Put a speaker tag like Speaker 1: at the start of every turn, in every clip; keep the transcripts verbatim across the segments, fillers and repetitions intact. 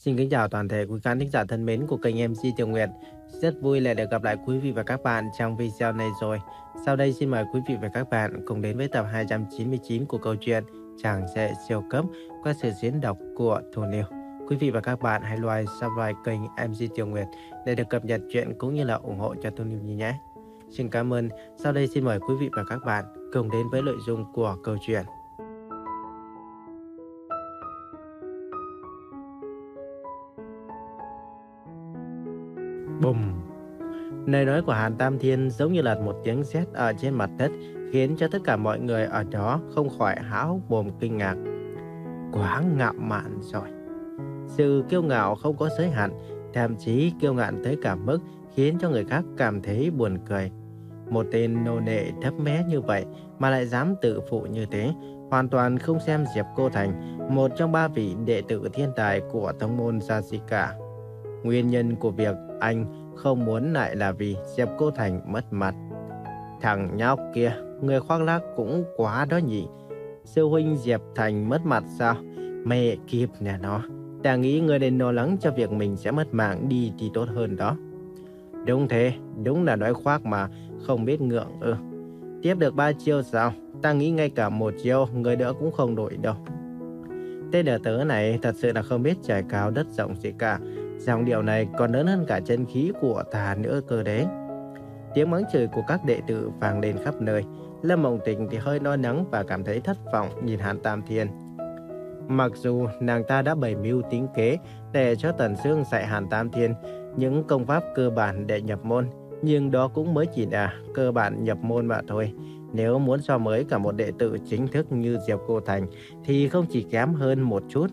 Speaker 1: Xin kính chào toàn thể quý khán thính giả thân mến của kênh em xê Tường Nguyệt. Rất vui lại được gặp lại quý vị và các bạn trong video này rồi. Sau đây xin mời quý vị và các bạn cùng đến với tập hai trăm chín mươi chín của câu chuyện Chàng Rể Siêu Cấp qua sự diễn đọc của Thu Niu. Quý vị và các bạn hãy like, subscribe kênh em xê Tường Nguyệt để được cập nhật chuyện cũng như là ủng hộ cho Thu Niu nhé. Xin cảm ơn. Sau đây xin mời quý vị và các bạn cùng đến với nội dung của câu chuyện. Bùm! Lời nói của Hàn Tam Thiên giống như là một tiếng sét ở trên mặt đất, khiến cho tất cả mọi người ở đó không khỏi há hốc mồm kinh ngạc. Quá ngạo mạn rồi. Sự kiêu ngạo không có giới hạn, thậm chí kiêu ngạo tới cả mức khiến cho người khác cảm thấy buồn cười. Một tên nô nệ thấp bé như vậy mà lại dám tự phụ như thế, hoàn toàn không xem Diệp Cô Thành, một trong ba vị đệ tử thiên tài của tông môn gia gì cả. Nguyên nhân của việc anh không muốn lại là vì Diệp Cô Thành mất mặt. Thằng nhóc kia, người khoác lác cũng quá đó nhỉ. Sư huynh Diệp Thành mất mặt sao? Mẹ kiếp nè nó. Ta nghĩ người nên lo lắng cho việc mình sẽ mất mạng đi thì tốt hơn đó. Đúng thế, đúng là nói khoác mà, không biết ngượng ư. Tiếp được ba chiêu sao? Ta nghĩ ngay cả một chiêu người đỡ cũng không đổi đâu. Tên đệ tử này thật sự là không biết trời cao đất rộng gì cả. Dòng điệu này còn lớn hơn cả chân khí của ta nữa cơ đấy. Tiếng mắng chửi của các đệ tử vang lên khắp nơi. Lâm Mộng Tình thì hơi lo lắng và cảm thấy thất vọng nhìn Hàn Tam Thiên. Mặc dù nàng ta đã bày mưu tính kế để cho Tần Sương dạy Hàn Tam Thiên những công pháp cơ bản để nhập môn, nhưng đó cũng mới chỉ là cơ bản nhập môn mà thôi. Nếu muốn so với cả một đệ tử chính thức như Diệp Cô Thành thì không chỉ kém hơn một chút.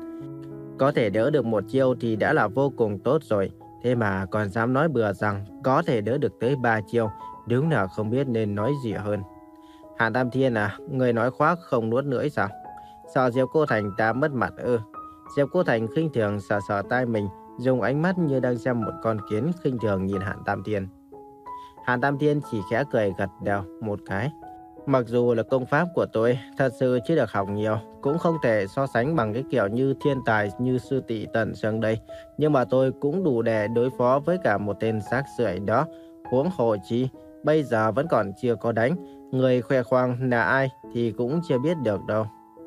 Speaker 1: Có thể đỡ được một chiêu thì đã là vô cùng tốt rồi. Thế mà còn dám nói bừa rằng có thể đỡ được tới ba chiêu, đúng là không biết nên nói gì hơn. Hàn Tam Thiên à, người nói khoác không nuốt lưỡi sao? Sợ Diệp Cô Thành ta mất mặt ư? Diệp Cô Thành khinh thường sờ sờ tai mình, dùng ánh mắt như đang xem một con kiến khinh thường nhìn Hàn Tam Thiên. Hàn Tam Thiên chỉ khẽ cười gật đầu một cái. Mặc dù là công pháp của tôi thật sự chưa được học nhiều, cũng không thể so sánh bằng cái kiểu như thiên tài như sư tỷ Tần Sương đây. Nhưng mà tôi cũng đủ để đối phó với cả một tên xác sưởi đó. Huống hồ chi, bây giờ vẫn còn chưa có đánh. Người khoe khoang là ai thì cũng chưa biết được đâu.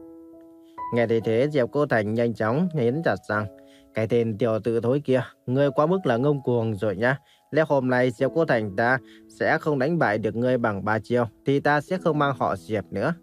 Speaker 1: Nghe thấy thế, Diệp Cô Thành nhanh chóng nghiến chặt rằng, cái tên tiểu tử thối kia, ngươi quá mức là ngông cuồng rồi nhá. Nếu hôm nay Diệp Cô Thành ta sẽ không đánh bại được ngươi bằng ba chiêu, thì ta sẽ không mang họ Diệp nữa.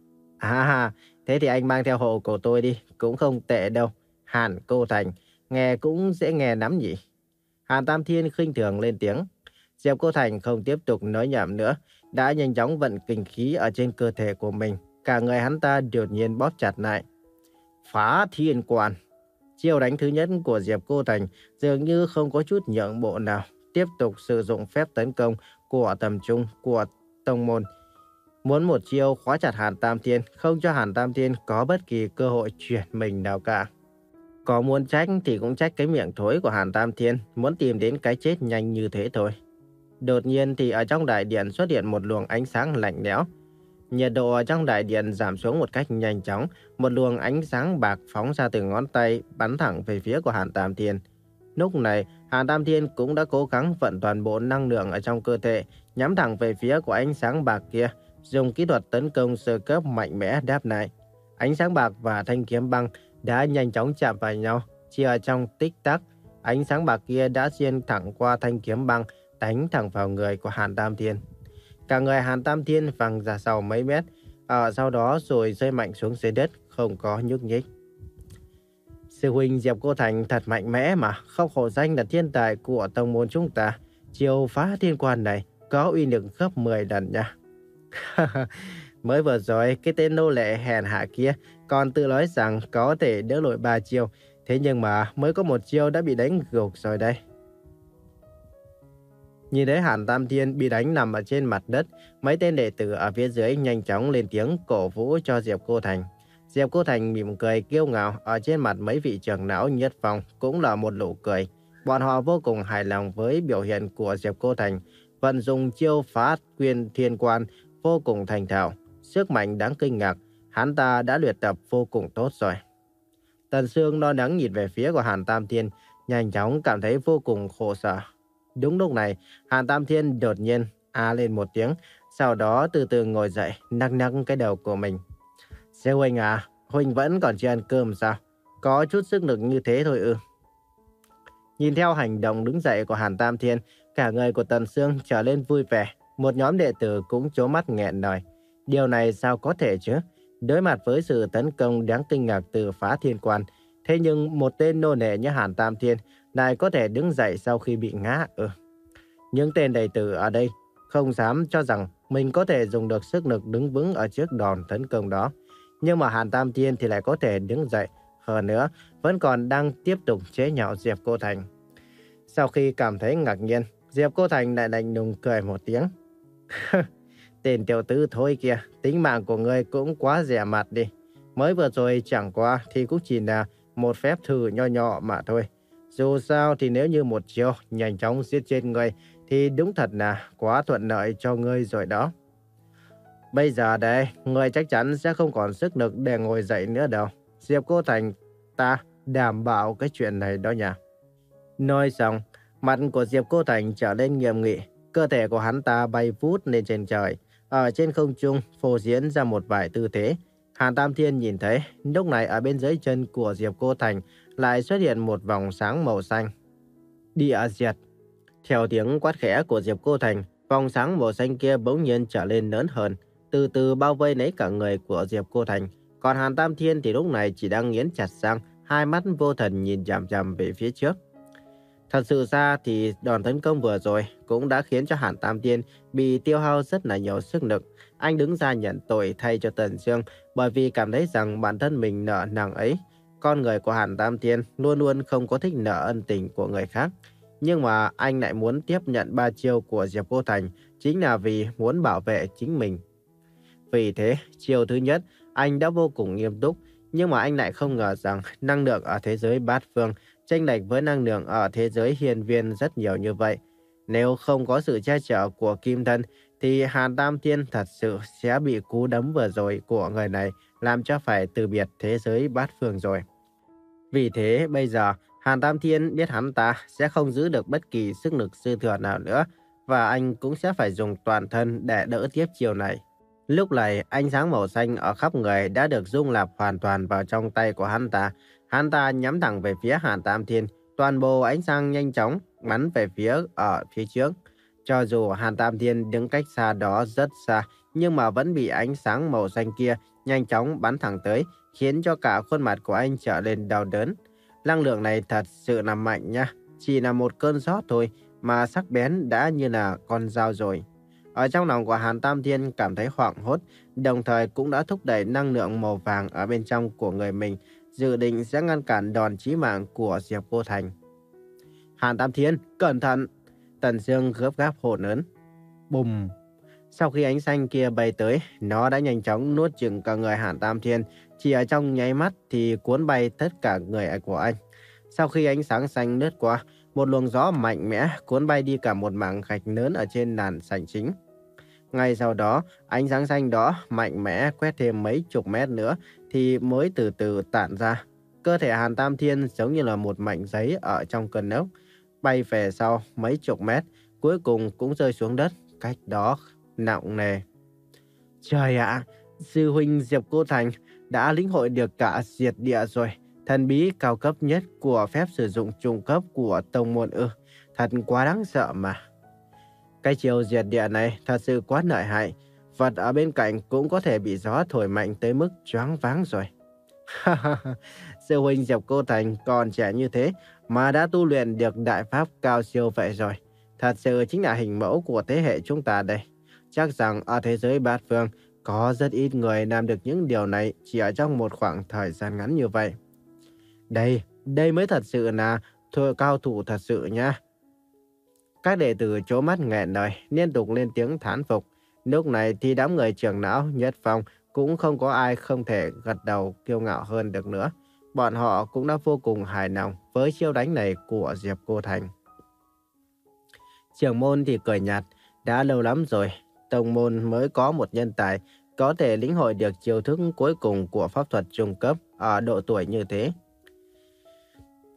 Speaker 1: À, thế thì anh mang theo hộ của tôi đi, cũng không tệ đâu. Hàn Cô Thành, nghe cũng dễ nghe lắm nhỉ. Hàn Tam Thiên khinh thường lên tiếng. Diệp Cô Thành không tiếp tục nói nhảm nữa, đã nhanh chóng vận kinh khí ở trên cơ thể của mình. Cả người hắn ta đột nhiên bóp chặt lại. Phá Thiên Quan. Chiêu đánh thứ nhất của Diệp Cô Thành dường như không có chút nhượng bộ nào. Tiếp tục sử dụng phép tấn công của tầm trung của tông môn. Muốn một chiêu khóa chặt Hàn Tam Thiên, không cho Hàn Tam Thiên có bất kỳ cơ hội chuyển mình nào cả. Có muốn trách thì cũng trách cái miệng thối của Hàn Tam Thiên, muốn tìm đến cái chết nhanh như thế thôi. Đột nhiên thì ở trong đại điện xuất hiện một luồng ánh sáng lạnh lẽo. Nhiệt độ ở trong đại điện giảm xuống một cách nhanh chóng, một luồng ánh sáng bạc phóng ra từ ngón tay bắn thẳng về phía của Hàn Tam Thiên. Lúc này, Hàn Tam Thiên cũng đã cố gắng vận toàn bộ năng lượng ở trong cơ thể, nhắm thẳng về phía của ánh sáng bạc kia, dùng kỹ thuật tấn công sơ cấp mạnh mẽ đáp lại. Ánh sáng bạc và thanh kiếm băng đã nhanh chóng chạm vào nhau, chỉ ở trong tích tắc, ánh sáng bạc kia đã xuyên thẳng qua thanh kiếm băng, đánh thẳng vào người của Hàn Tam Thiên. Cả người Hàn Tam Thiên văng ra sau mấy mét, ở sau đó rồi rơi mạnh xuống dưới đất, không có nhúc nhích. Sư huynh Diệp Cô Thành thật mạnh mẽ mà, không hổ danh là thiên tài của tông môn chúng ta. Chiêu phá thiên quan này có uy lực gấp mười lần nha. Mới vừa rồi, cái tên nô lệ hèn hạ kia còn tự nói rằng có thể đỡ nổi ba chiêu. Thế nhưng mà mới có một chiêu đã bị đánh gục rồi đây. Nhìn thấy Hàn Tam Thiên bị đánh nằm ở trên mặt đất, mấy tên đệ tử ở phía dưới nhanh chóng lên tiếng cổ vũ cho Diệp Cô Thành. Diệp Cô Thành mỉm cười kiêu ngạo, ở trên mặt mấy vị trưởng lão nhất phong cũng là một nụ cười. Bọn họ vô cùng hài lòng với biểu hiện của Diệp Cô Thành, vận dụng chiêu phá quyền thiên quan vô cùng thành thạo, sức mạnh đáng kinh ngạc, hắn ta đã luyện tập vô cùng tốt rồi. Tần Sương lo lắng nhìn về phía của Hàn Tam Thiên, nhanh chóng cảm thấy vô cùng khổ sở. Đúng lúc này, Hàn Tam Thiên đột nhiên a lên một tiếng, sau đó từ từ ngồi dậy, nắc nắc cái đầu của mình. Sư huynh à, huynh vẫn còn chưa ăn cơm sao? Có chút sức lực như thế thôi ư? Nhìn theo hành động đứng dậy của Hàn Tam Thiên, cả người của Tần Sương trở lên vui vẻ. Một nhóm đệ tử cũng trố mắt nghẹn lời. Điều này sao có thể chứ? Đối mặt với sự tấn công đáng kinh ngạc từ Phá Thiên Quan, thế nhưng một tên nô lệ như Hàn Tam Thiên lại có thể đứng dậy sau khi bị ngã. Ừ. Những tên đệ tử ở đây không dám cho rằng mình có thể dùng được sức lực đứng vững ở trước đòn tấn công đó. Nhưng mà Hàn Tam Thiên thì lại có thể đứng dậy. Hơn nữa, vẫn còn đang tiếp tục chế nhạo Diệp Cô Thành. Sau khi cảm thấy ngạc nhiên, Diệp Cô Thành lại lạnh lùng cười một tiếng. Tên tiểu tử thôi kìa, tính mạng của ngươi cũng quá rẻ mặt đi. Mới vừa rồi chẳng qua thì cũng chỉ là một phép thử nho nhỏ mà thôi. Dù sao thì nếu như một chiêu nhanh chóng giết chết ngươi thì đúng thật là quá thuận lợi cho ngươi rồi đó. Bây giờ đây, ngươi chắc chắn sẽ không còn sức lực để ngồi dậy nữa đâu. Diệp Cô Thành, ta đảm bảo cái chuyện này đó nha. Nói xong, mặt của Diệp Cô Thành trở lên nghiêm nghị. Cơ thể của hắn ta bay vút lên trên trời. Ở trên không trung phô diễn ra một vài tư thế. Hàn Tam Thiên nhìn thấy, lúc này ở bên dưới chân của Diệp Cô Thành lại xuất hiện một vòng sáng màu xanh. Địa diệt. Theo tiếng quát khẽ của Diệp Cô Thành, vòng sáng màu xanh kia bỗng nhiên trở lên lớn hơn, từ từ bao vây lấy cả người của Diệp Cô Thành. Còn Hàn Tam Thiên thì lúc này chỉ đang nghiến chặt răng, hai mắt vô thần nhìn chằm chằm về phía trước. Thật sự ra thì đòn tấn công vừa rồi cũng đã khiến cho Hàn Tam Thiên bị tiêu hao rất là nhiều sức lực. Anh đứng ra nhận tội thay cho Tần Sương bởi vì cảm thấy rằng bản thân mình nợ nang ấy. Con người của Hàn Tam Thiên luôn luôn không có thích nợ ân tình của người khác. Nhưng mà anh lại muốn tiếp nhận ba chiêu của Diệp Cô Thành chính là vì muốn bảo vệ chính mình. Vì thế, chiêu thứ nhất, anh đã vô cùng nghiêm túc. Nhưng mà anh lại không ngờ rằng năng lượng ở thế giới bát phương chênh lệch với năng lượng ở thế giới hiên viên rất nhiều như vậy. Nếu không có sự che chở của Kim Thân, thì Hàn Tam Thiên thật sự sẽ bị cú đấm vừa rồi của người này làm cho phải từ biệt thế giới bát phương rồi. Vì thế bây giờ Hàn Tam Thiên biết hắn ta sẽ không giữ được bất kỳ sức lực dư thừa nào nữa, và anh cũng sẽ phải dùng toàn thân để đỡ tiếp chiều này. Lúc này ánh sáng màu xanh ở khắp người đã được dung nạp hoàn toàn vào trong tay của hắn ta. Hắn ta nhắm thẳng về phía Hàn Tam Thiên, toàn bộ ánh sáng nhanh chóng bắn về phía ở phía trước. Cho dù Hàn Tam Thiên đứng cách xa đó rất xa, nhưng mà vẫn bị ánh sáng màu xanh kia nhanh chóng bắn thẳng tới, khiến cho cả khuôn mặt của anh trở lên đau đớn. Năng lượng này thật sự là mạnh nha, chỉ là một cơn gió thôi mà sắc bén đã như là con dao rồi. Ở trong lòng của Hàn Tam Thiên cảm thấy hoảng hốt, đồng thời cũng đã thúc đẩy năng lượng màu vàng ở bên trong của người mình, dự định sẽ ngăn cản đòn chí mạng của Diệp Cô Thành. Hàn Tam Thiên, cẩn thận! Tần Sương gấp gáp hô lớn. Bùm! Sau khi ánh xanh kia bay tới, nó đã nhanh chóng nuốt chửng cả người Hàn Tam Thiên, chỉ ở trong nháy mắt thì cuốn bay tất cả người của anh. Sau khi ánh sáng xanh lướt qua, một luồng gió mạnh mẽ cuốn bay đi cả một mảng gạch lớn ở trên nền sảnh chính. Ngay sau đó, ánh sáng xanh đó mạnh mẽ quét thêm mấy chục mét nữa thì mới từ từ tản ra. Cơ thể Hàn Tam Thiên giống như là một mảnh giấy ở trong cơn lốc, bay về sau mấy chục mét, cuối cùng cũng rơi xuống đất, cách đó nặng nề. Trời ạ, sư huynh Diệp Cô Thành đã lĩnh hội được cả diệt địa rồi. Thần bí cao cấp nhất của phép sử dụng trung cấp của tông môn ư. Thật quá đáng sợ mà. Cái chiêu diệt địa này thật sự quá lợi hại. Vật ở bên cạnh cũng có thể bị gió thổi mạnh tới mức choáng váng rồi. Sư huynh Diệp Cô Thành còn trẻ như thế mà đã tu luyện được đại pháp cao siêu vậy rồi. Thật sự chính là hình mẫu của thế hệ chúng ta đây. Chắc rằng ở thế giới bát phương có rất ít người làm được những điều này chỉ ở trong một khoảng thời gian ngắn như vậy. Đây, đây mới thật sự là thôi cao thủ thật sự nha. Các đệ tử trố mắt nghẹn lời, liên tục lên tiếng thán phục. Lúc này thì đám người trưởng lão Nhất Phong cũng không có ai không thể gật đầu kiêu ngạo hơn được nữa. Bọn họ cũng đã vô cùng hài lòng với chiêu đánh này của Diệp Cô Thành. Trưởng môn thì cười nhạt, đã lâu lắm rồi, tông môn mới có một nhân tài có thể lĩnh hội được chiêu thức cuối cùng của pháp thuật trung cấp ở độ tuổi như thế.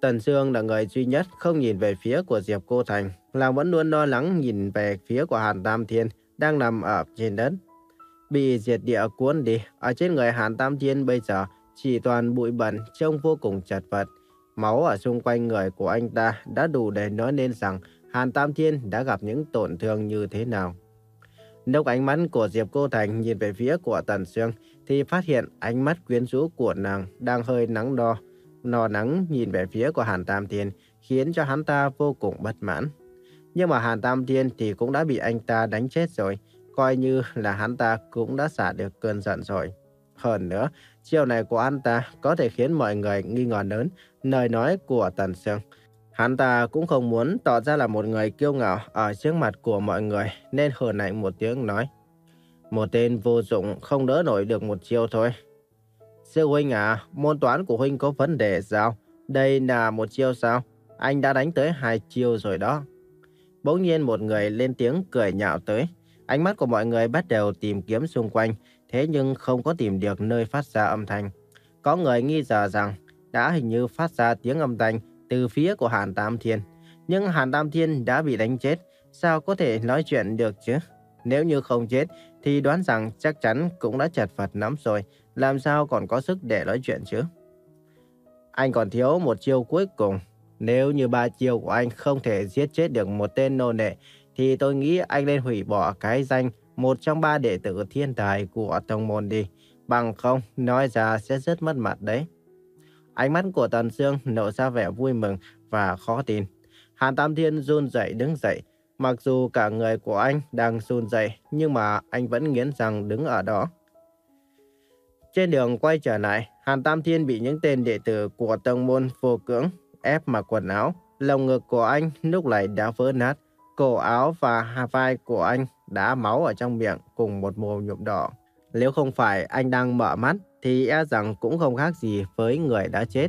Speaker 1: Tần Sương là người duy nhất không nhìn về phía của Diệp Cô Thành, là vẫn luôn lo lắng nhìn về phía của Hàn Tam Thiên đang nằm ở trên đất. Bị diệt địa cuốn đi, ở trên người Hàn Tam Thiên bây giờ chỉ toàn bụi bẩn, trông vô cùng chật vật. Máu ở xung quanh người của anh ta đã đủ để nói nên rằng Hàn Tam Thiên đã gặp những tổn thương như thế nào. Lúc ánh mắt của Diệp Cô Thành nhìn về phía của Tần Sương thì phát hiện ánh mắt quyến rũ của nàng đang hơi nắng đo, nò nắng nhìn về phía của Hàn Tam Thiên khiến cho hắn ta vô cùng bất mãn. Nhưng mà Hàn Tam Thiên thì cũng đã bị anh ta đánh chết rồi, coi như là hắn ta cũng đã xả được cơn giận rồi. Hơn nữa, chiêu này của anh ta có thể khiến mọi người nghi ngờ lớn lời nói của Tần Sương. Hắn ta cũng không muốn tỏ ra là một người kiêu ngạo ở trước mặt của mọi người, nên hờn lạnh một tiếng nói: một tên vô dụng không đỡ nổi được một chiêu thôi. Sư huynh à, môn toán của huynh có vấn đề sao? Đây là một chiêu sao? Anh đã đánh tới hai chiêu rồi đó. Bỗng nhiên một người lên tiếng cười nhạo tới. Ánh mắt của mọi người bắt đầu tìm kiếm xung quanh, thế nhưng không có tìm được nơi phát ra âm thanh. Có người nghi ngờ rằng đã hình như phát ra tiếng âm thanh từ phía của Hàn Tam Thiên. Nhưng Hàn Tam Thiên đã bị đánh chết, sao có thể nói chuyện được chứ? Nếu như không chết thì đoán rằng chắc chắn cũng đã chật vật lắm rồi, làm sao còn có sức để nói chuyện chứ? Anh còn thiếu một chiêu cuối cùng. Nếu như ba chiêu của anh không thể giết chết được một tên nô lệ, thì tôi nghĩ anh nên hủy bỏ cái danh một trong ba đệ tử thiên tài của tông môn đi. Bằng không, nói ra sẽ rất mất mặt đấy. Ánh mắt của Tần Sương nở ra vẻ vui mừng và khó tin. Hàn Tam Thiên run rẩy đứng dậy. Mặc dù cả người của anh đang run rẩy, nhưng mà anh vẫn nghiến răng đứng ở đó. Trên đường quay trở lại, Hàn Tam Thiên bị những tên đệ tử của tông môn vô cưỡng ép mặc quần áo. Lồng ngực của anh lúc này đã vỡ nát. Cổ áo và hai vai của anh đã máu ở trong miệng cùng một mồm nhuộm đỏ. Nếu không phải anh đang mở mắt thì e rằng cũng không khác gì với người đã chết.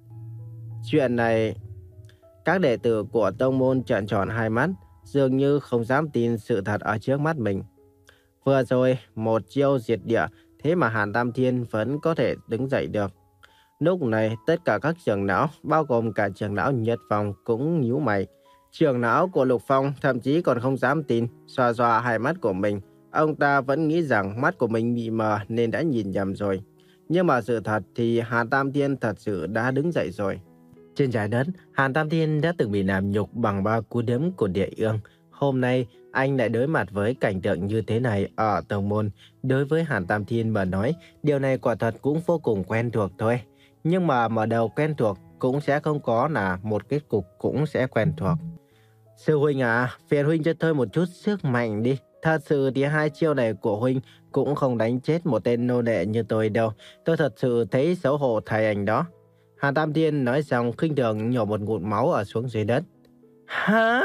Speaker 1: Chuyện này, các đệ tử của tông môn trợn tròn hai mắt, dường như không dám tin sự thật ở trước mắt mình. Vừa rồi, một chiêu diệt địa, thế mà Hàn Tam Thiên vẫn có thể đứng dậy được. Lúc này, tất cả các trưởng lão, bao gồm cả trưởng lão Nhật Phong cũng nhíu mày. Trưởng lão của Lục Phong thậm chí còn không dám tin, xoa xoa hai mắt của mình. Ông ta vẫn nghĩ rằng mắt của mình bị mờ nên đã nhìn nhầm rồi. Nhưng mà sự thật thì Hàn Tam Thiên thật sự đã đứng dậy rồi. Trên trái đất, Hàn Tam Thiên đã từng bị làm nhục bằng ba cú đấm của địa ương. Hôm nay, anh lại đối mặt với cảnh tượng như thế này ở tông môn. Đối với Hàn Tam Thiên mà nói, điều này quả thật cũng vô cùng quen thuộc thôi. Nhưng mà mở đầu quen thuộc cũng sẽ không có là một kết cục cũng sẽ quen thuộc. Sư huynh à, phiền huynh cho tôi một chút sức mạnh đi. Thật sự thì hai chiêu này của huynh cũng không đánh chết một tên nô lệ như tôi đâu. Tôi thật sự thấy xấu hổ thầy anh đó. Hàn Tam Thiên nói xong khinh thường nhổ một ngụm máu ở xuống dưới đất. Hả?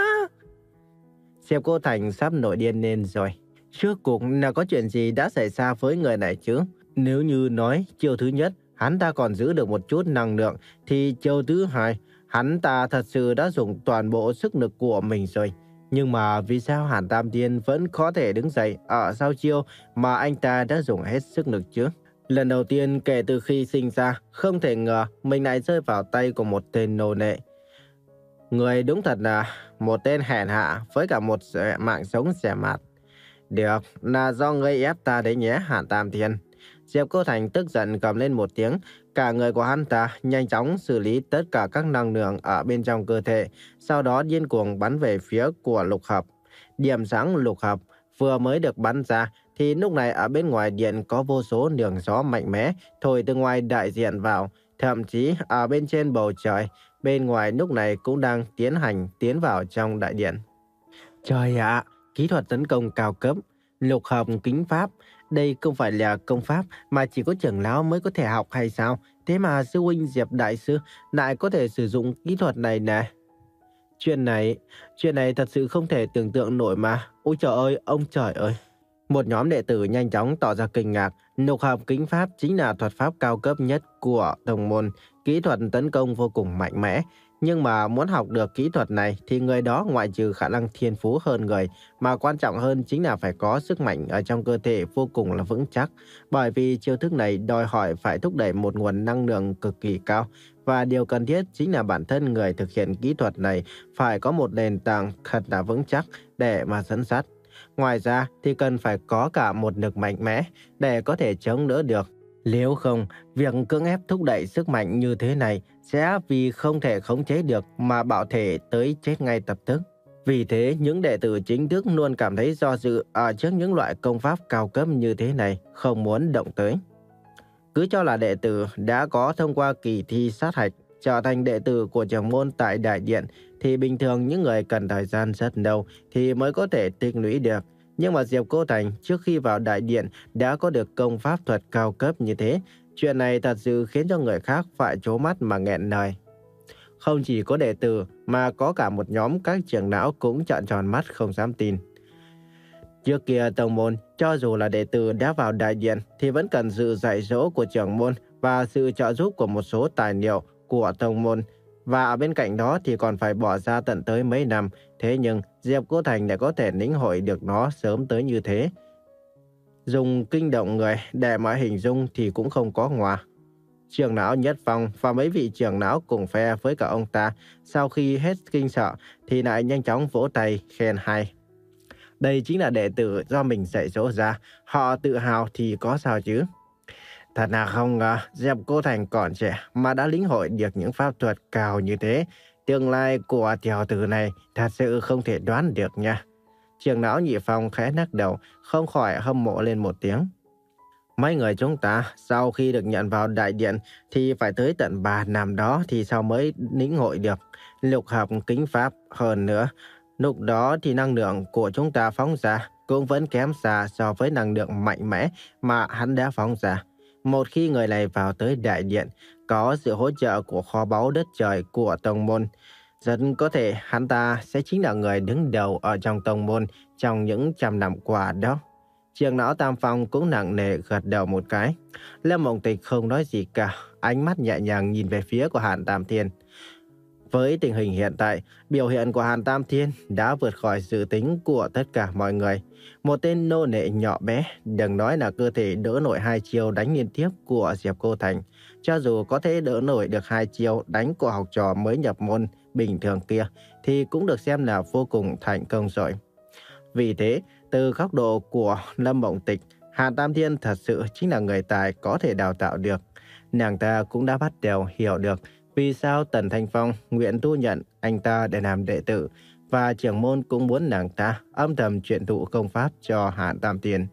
Speaker 1: Diệp Cô Thành sắp nổi điên lên rồi. Trước cuộc là có chuyện gì đã xảy ra với người này chứ? Nếu như nói chiêu thứ nhất hắn ta còn giữ được một chút năng lượng, thì chiêu thứ hai hắn ta thật sự đã dùng toàn bộ sức lực của mình rồi. Nhưng mà vì sao Hàn Tam Thiên vẫn có thể đứng dậy ở sau chiêu mà anh ta đã dùng hết sức lực chứ? Lần đầu tiên kể từ khi sinh ra, không thể ngờ mình lại rơi vào tay của một tên nô lệ. Người đúng thật là một tên hèn hạ với cả một mạng sống rẻ mạt. Được, là do ngươi ép ta đấy nhé Hàn Tam Thiên. Diệp Cô Thành tức giận gầm lên một tiếng. Cả người của hắn ta nhanh chóng xử lý tất cả các năng lượng ở bên trong cơ thể, sau đó điên cuồng bắn về phía của lục hợp. Điểm sáng lục hợp vừa mới được bắn ra thì lúc này ở bên ngoài điện có vô số đường gió mạnh mẽ thổi từ ngoài đại diện vào. Thậm chí ở bên trên bầu trời, bên ngoài lúc này cũng đang tiến hành tiến vào trong đại điện. Trời ạ, kỹ thuật tấn công cao cấp, lục hợp kính pháp. Đây không phải là công pháp mà chỉ có trưởng lão mới có thể học hay sao? Thế mà sư huynh Diệp Đại Sư lại có thể sử dụng kỹ thuật này nè. Chuyện này, chuyện này thật sự không thể tưởng tượng nổi mà. Ôi trời ơi, ông trời ơi. Một nhóm đệ tử nhanh chóng tỏ ra kinh ngạc. Lục hợp kính pháp chính là thuật pháp cao cấp nhất của tông môn. Kỹ thuật tấn công vô cùng mạnh mẽ, nhưng mà muốn học được kỹ thuật này thì người đó ngoại trừ khả năng thiên phú hơn người, mà quan trọng hơn chính là phải có sức mạnh ở trong cơ thể vô cùng là vững chắc. Bởi vì chiêu thức này đòi hỏi phải thúc đẩy một nguồn năng lượng cực kỳ cao, và điều cần thiết chính là bản thân người thực hiện kỹ thuật này phải có một nền tảng thật là vững chắc để mà dẫn dắt. Ngoài ra thì cần phải có cả một lực mạnh mẽ để có thể chống đỡ được. Nếu không, việc cưỡng ép thúc đẩy sức mạnh như thế này sẽ vì không thể khống chế được mà bạo thể tới chết ngay lập tức. Vì thế, những đệ tử chính thức luôn cảm thấy do dự ở trước những loại công pháp cao cấp như thế này, không muốn động tới. Cứ cho là đệ tử đã có thông qua kỳ thi sát hạch, trở thành đệ tử của trưởng môn tại Đại Điện, thì bình thường những người cần thời gian rất lâu thì mới có thể tích lũy được. Nhưng mà Diệp Cô Thành trước khi vào Đại Điện đã có được công pháp thuật cao cấp như thế. Chuyện này thật sự khiến cho người khác phải trố mắt mà nghẹn lời. Không chỉ có đệ tử mà có cả một nhóm các trưởng lão cũng trợn tròn mắt không dám tin. Trước kia tông môn, cho dù là đệ tử đã vào Đại Điện thì vẫn cần sự dạy dỗ của trưởng môn và sự trợ giúp của một số tài liệu của tông môn. Và ở bên cạnh đó thì còn phải bỏ ra tận tới mấy năm. Thế nhưng Diệp Cô Thành lại có thể lĩnh hội được nó sớm tới như thế. Dùng kinh động người để mà hình dung thì cũng không có ngoa. Trưởng lão Nhất Phong và mấy vị trưởng lão cùng phe với cả ông ta, sau khi hết kinh sợ thì lại nhanh chóng vỗ tay khen hay. Đây chính là đệ tử do mình dạy dỗ ra, họ tự hào thì có sao chứ. Thật là không ngờ Diệp Cô Thành còn trẻ mà đã lĩnh hội được những pháp thuật cao như thế. Tương lai của tiểu tử này thật sự không thể đoán được nha. Trưởng lão Nhị Phong khẽ lắc đầu, không khỏi hâm mộ lên một tiếng. Mấy người chúng ta sau khi được nhận vào Đại Điện thì phải tới tận ba năm đó thì sau mới lĩnh hội được lục hợp kính pháp. Hơn nữa, lúc đó thì năng lượng của chúng ta phóng ra cũng vẫn kém xa so với năng lượng mạnh mẽ mà hắn đã phóng ra. Một khi người này vào tới Đại Điện, có sự hỗ trợ của kho báu đất trời của tông môn, rất có thể hắn ta sẽ chính là người đứng đầu ở trong tông môn trong những trăm năm qua đó. Trưởng lão Tam Phong cũng nặng nề gật đầu một cái. Lâm Mộng Tịch không nói gì cả, ánh mắt nhẹ nhàng nhìn về phía của Hàn Tam Thiên. Với tình hình hiện tại, biểu hiện của Hàn Tam Thiên đã vượt khỏi dự tính của tất cả mọi người. Một tên nô lệ nhỏ bé, đừng nói là cơ thể đỡ nổi hai chiêu đánh liên tiếp của Diệp Cô Thành. Cho dù có thể đỡ nổi được hai chiêu đánh của học trò mới nhập môn bình thường kia, thì cũng được xem là vô cùng thành công rồi. Vì thế, từ góc độ của Lâm Mộng Tịch, Hàn Tam Thiên thật sự chính là người tài có thể đào tạo được. Nàng ta cũng đã bắt đầu hiểu được vì sao Tần Thanh Phong nguyện thu nhận anh ta để làm đệ tử, và trưởng môn cũng muốn nàng ta âm thầm truyền thụ công pháp cho Hàn Tam Thiên.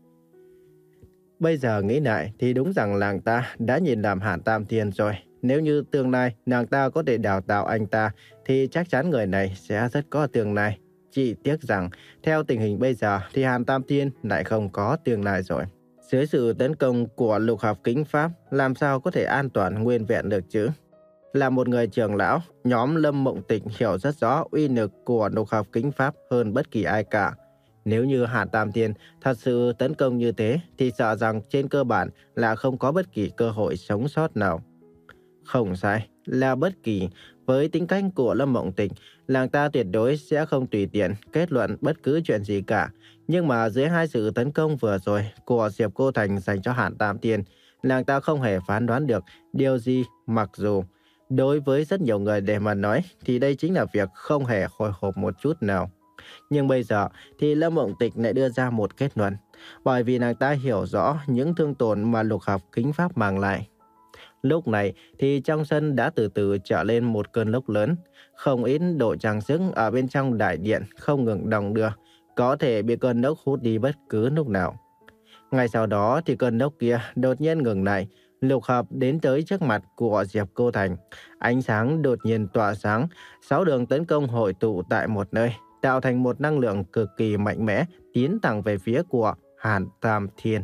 Speaker 1: Bây giờ nghĩ lại thì đúng rằng nàng ta đã nhìn làm Hàn Tam Thiên rồi. Nếu như tương lai nàng ta có thể đào tạo anh ta thì chắc chắn người này sẽ rất có tương lai. Chỉ tiếc rằng theo tình hình bây giờ thì Hàn Tam Thiên lại không có tương lai rồi. Dưới sự tấn công của lục hợp kính pháp, làm sao có thể an toàn nguyên vẹn được chứ? Là một người trưởng lão, nhóm Lâm Mộng Tịch hiểu rất rõ uy lực của lục hợp kính pháp hơn bất kỳ ai cả. Nếu như Hàn Tam Thiên thật sự tấn công như thế thì sợ rằng trên cơ bản là không có bất kỳ cơ hội sống sót nào. Không sai, là bất kỳ. Với tính cách của Lâm Mộng Tịch, nàng ta tuyệt đối sẽ không tùy tiện kết luận bất cứ chuyện gì cả. Nhưng mà dưới hai sự tấn công vừa rồi của Diệp Cô Thành dành cho Hàn Tam Thiên, nàng ta không hề phán đoán được điều gì, mặc dù đối với rất nhiều người để mà nói thì đây chính là việc không hề hồi hộp một chút nào. Nhưng bây giờ thì Lâm Mộng Tịch lại đưa ra một kết luận, bởi vì nàng ta hiểu rõ những thương tổn mà lục hợp kính pháp mang lại. Lúc này thì trong sân đã từ từ trở lên một cơn lốc lớn, không ít đồ trang sức ở bên trong đại điện không ngừng đong đưa, có thể bị cơn lốc hút đi bất cứ lúc nào. Ngay sau đó thì cơn lốc kia đột nhiên ngừng lại, lục hợp đến tới trước mặt của Diệp Cô Thành. Ánh sáng đột nhiên tỏa sáng, sáu đường tấn công hội tụ tại một nơi, tạo thành một năng lượng cực kỳ mạnh mẽ tiến thẳng về phía của Hàn Tam Thiên.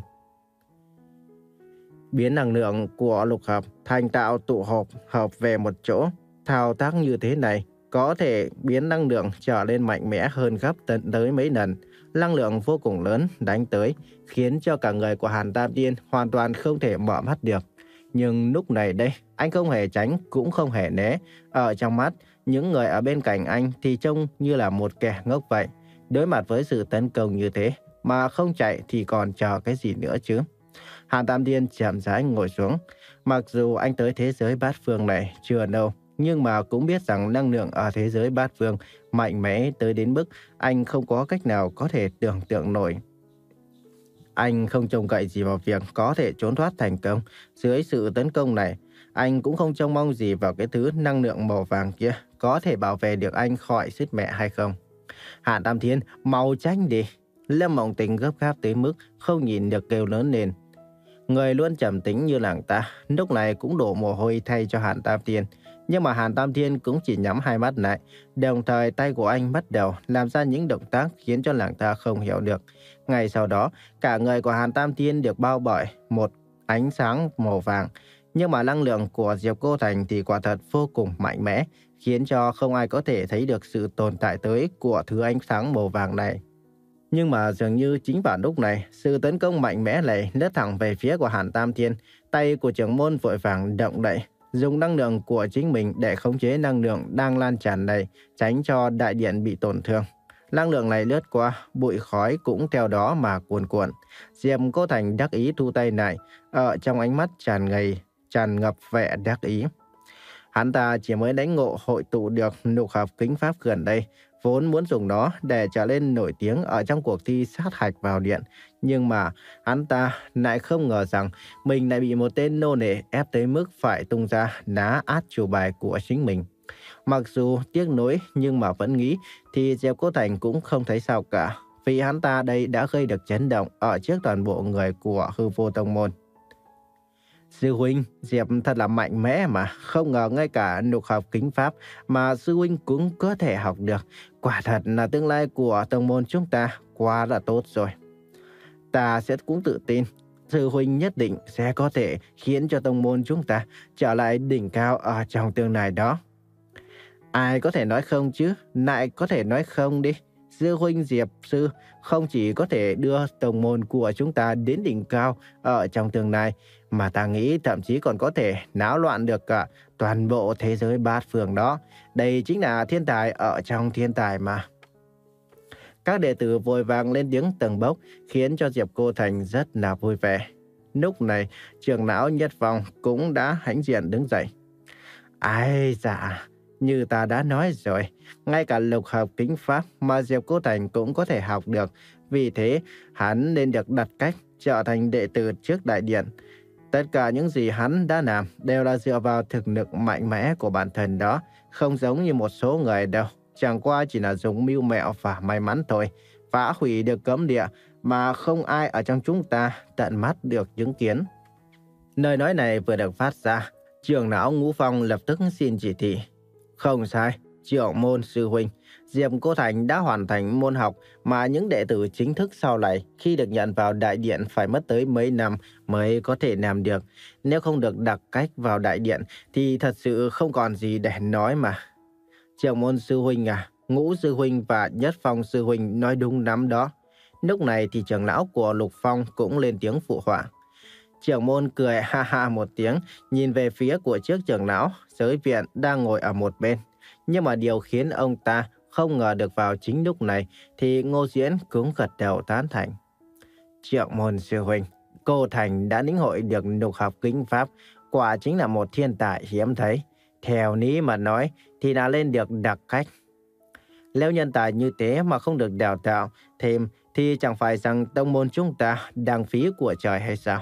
Speaker 1: Biến năng lượng của lục hợp thành tạo tụ họp hợp về một chỗ. Thao tác như thế này có thể biến năng lượng trở lên mạnh mẽ hơn gấp tận tới mấy lần. Năng lượng vô cùng lớn đánh tới, khiến cho cả người của Hàn Tam Thiên hoàn toàn không thể mở mắt được. Nhưng lúc này đây, anh không hề tránh cũng không hề né. Ở trong mắt, những người ở bên cạnh anh thì trông như là một kẻ ngốc vậy. Đối mặt với sự tấn công như thế, mà không chạy thì còn chờ cái gì nữa chứ? Hàn Tam Thiên chậm rãi ngồi xuống. Mặc dù anh tới thế giới bát phương này chưa lâu, nhưng mà cũng biết rằng năng lượng ở thế giới bát phương mạnh mẽ tới đến mức anh không có cách nào có thể tưởng tượng nổi. Anh không trông cậy gì vào việc có thể trốn thoát thành công dưới sự tấn công này. Anh cũng không trông mong gì vào cái thứ năng lượng màu vàng kia có thể bảo vệ được anh khỏi sứt mẻ hay không. Hàn Tam Thiên, mau tránh đi. Lâm Mộng Tình gấp gáp tới mức không nhìn được kêu lớn lên. Người luôn trầm tĩnh như nàng ta, lúc này cũng đổ mồ hôi thay cho Hàn Tam Thiên. Nhưng mà Hàn Tam Thiên cũng chỉ nhắm hai mắt lại. Đồng thời tay của anh bắt đầu làm ra những động tác khiến cho nàng ta không hiểu được. Ngay sau đó, cả người của Hàn Tam Thiên được bao bởi một ánh sáng màu vàng. Nhưng mà năng lượng của Diệp Cô Thành thì quả thật vô cùng mạnh mẽ, khiến cho không ai có thể thấy được sự tồn tại tới của thứ ánh sáng màu vàng này. Nhưng mà dường như chính vào lúc này, sự tấn công mạnh mẽ này lướt thẳng về phía của Hàn Tam Thiên. Tay của trưởng môn vội vàng động đậy, dùng năng lượng của chính mình để khống chế năng lượng đang lan tràn này, tránh cho đại điện bị tổn thương. Năng lượng này lướt qua, bụi khói cũng theo đó mà cuồn cuộn. Diệp Cô Thành đắc ý thu tay lại, ở trong ánh mắt tràn ngây, tràn ngập vẻ đắc ý. Hắn ta chỉ mới đánh ngộ hội tụ được lục hợp kính pháp gần đây, vốn muốn dùng nó để trở lên nổi tiếng ở trong cuộc thi sát hạch vào điện. Nhưng mà hắn ta lại không ngờ rằng mình lại bị một tên nô nệ ép tới mức phải tung ra ná át chủ bài của chính mình. Mặc dù tiếc nuối nhưng mà vẫn nghĩ thì Diệp Cô Thành cũng không thấy sao cả. Vì hắn ta đây đã gây được chấn động ở trước toàn bộ người của Hư Vô Tông Môn. Sư huynh, Diệp thật là mạnh mẽ mà, không ngờ ngay cả lục hợp kính pháp mà sư huynh cũng có thể học được. Quả thật là tương lai của tông môn chúng ta quá là tốt rồi. Ta sẽ cũng tự tin, sư huynh nhất định sẽ có thể khiến cho tông môn chúng ta trở lại đỉnh cao ở trong tương lai đó. Ai có thể nói không chứ, lại có thể nói không đi. Sư huynh Diệp sư không chỉ có thể đưa tông môn của chúng ta đến đỉnh cao ở trong tương lai, mà ta nghĩ thậm chí còn có thể náo loạn được cả toàn bộ thế giới bát phương đó. Đây chính là thiên tài ở trong thiên tài mà. Các đệ tử vội vàng lên tiếng tầng bốc, khiến cho Diệp Cô Thành rất là vui vẻ. Lúc này, trưởng lão Nhất Phong cũng đã hãnh diện đứng dậy. Ai dạ, như ta đã nói rồi, ngay cả lục hợp kính pháp mà Diệp Cô Thành cũng có thể học được. Vì thế, hắn nên được đặt cách trở thành đệ tử trước đại điện. Tất cả những gì hắn đã làm đều là dựa vào thực lực mạnh mẽ của bản thân đó, không giống như một số người đâu. Chẳng qua chỉ là dùng mưu mẹo và may mắn thôi, phá hủy được cấm địa mà không ai ở trong chúng ta tận mắt được chứng kiến. Lời nói này vừa được phát ra, trưởng lão Ngũ Phong lập tức xin chỉ thị. Không sai, trưởng môn sư huynh, Diệp Cô Thành đã hoàn thành môn học mà những đệ tử chính thức sau này khi được nhận vào đại điện phải mất tới mấy năm mới có thể làm được. Nếu không được đặt cách vào đại điện thì thật sự không còn gì để nói mà. Trưởng môn sư huynh à, Ngũ sư huynh và Nhất Phong sư huynh nói đúng lắm đó. Lúc này thì trưởng lão của Lục Phong cũng lên tiếng phụ họa. Trưởng môn cười ha ha một tiếng, nhìn về phía của trước trưởng lão, Giới Viện đang ngồi ở một bên. Nhưng mà điều khiến ông ta không ngờ được vào chính lúc này thì Ngô Diễn cũng gật đầu tán thành. Trưởng môn sư huynh, Cô Thành đã lĩnh hội được lục hợp kính pháp, quả chính là một thiên tài hiếm thấy. Theo lý mà nói thì đã lên được đặc cách. Nếu nhân tài như thế mà không được đào tạo thêm thì chẳng phải rằng tông môn chúng ta đang phí của trời hay sao?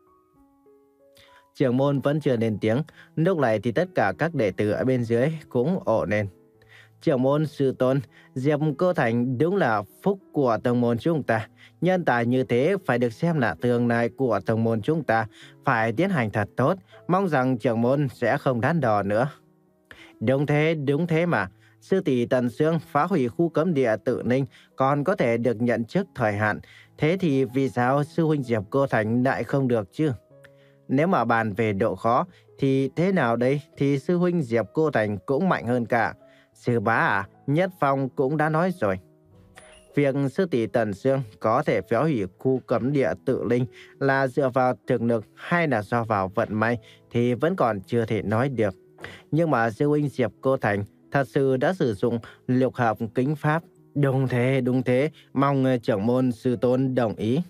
Speaker 1: Trưởng môn vẫn chưa lên tiếng, lúc này thì tất cả các đệ tử ở bên dưới cũng ổn lên. Trưởng môn sư tôn, Diệp Cô Thành đúng là phúc của tông môn chúng ta. Nhân tài như thế phải được xem là tương lai của tông môn chúng ta, phải tiến hành thật tốt, mong rằng trưởng môn sẽ không đắn đo nữa. Đúng thế, đúng thế mà. Sư tỷ Tần Sương phá hủy khu cấm địa Tự Ninh còn có thể được nhận chức thời hạn. Thế thì vì sao sư huynh Diệp Cô Thành lại không được chứ? Nếu mà bàn về độ khó thì thế nào đây? Thì sư huynh Diệp Cô Thành cũng mạnh hơn cả. Sư bá à, Nhất Phong cũng đã nói rồi. Việc sư tỷ Tần Sương có thể phá hủy khu cấm địa tự linh là dựa vào thực lực hay là do vào vận may thì vẫn còn chưa thể nói được. Nhưng mà sư huynh Diệp Cô Thành thật sự đã sử dụng lục hợp kính pháp. Đúng thế, đúng thế, mong trưởng môn sư tôn đồng ý.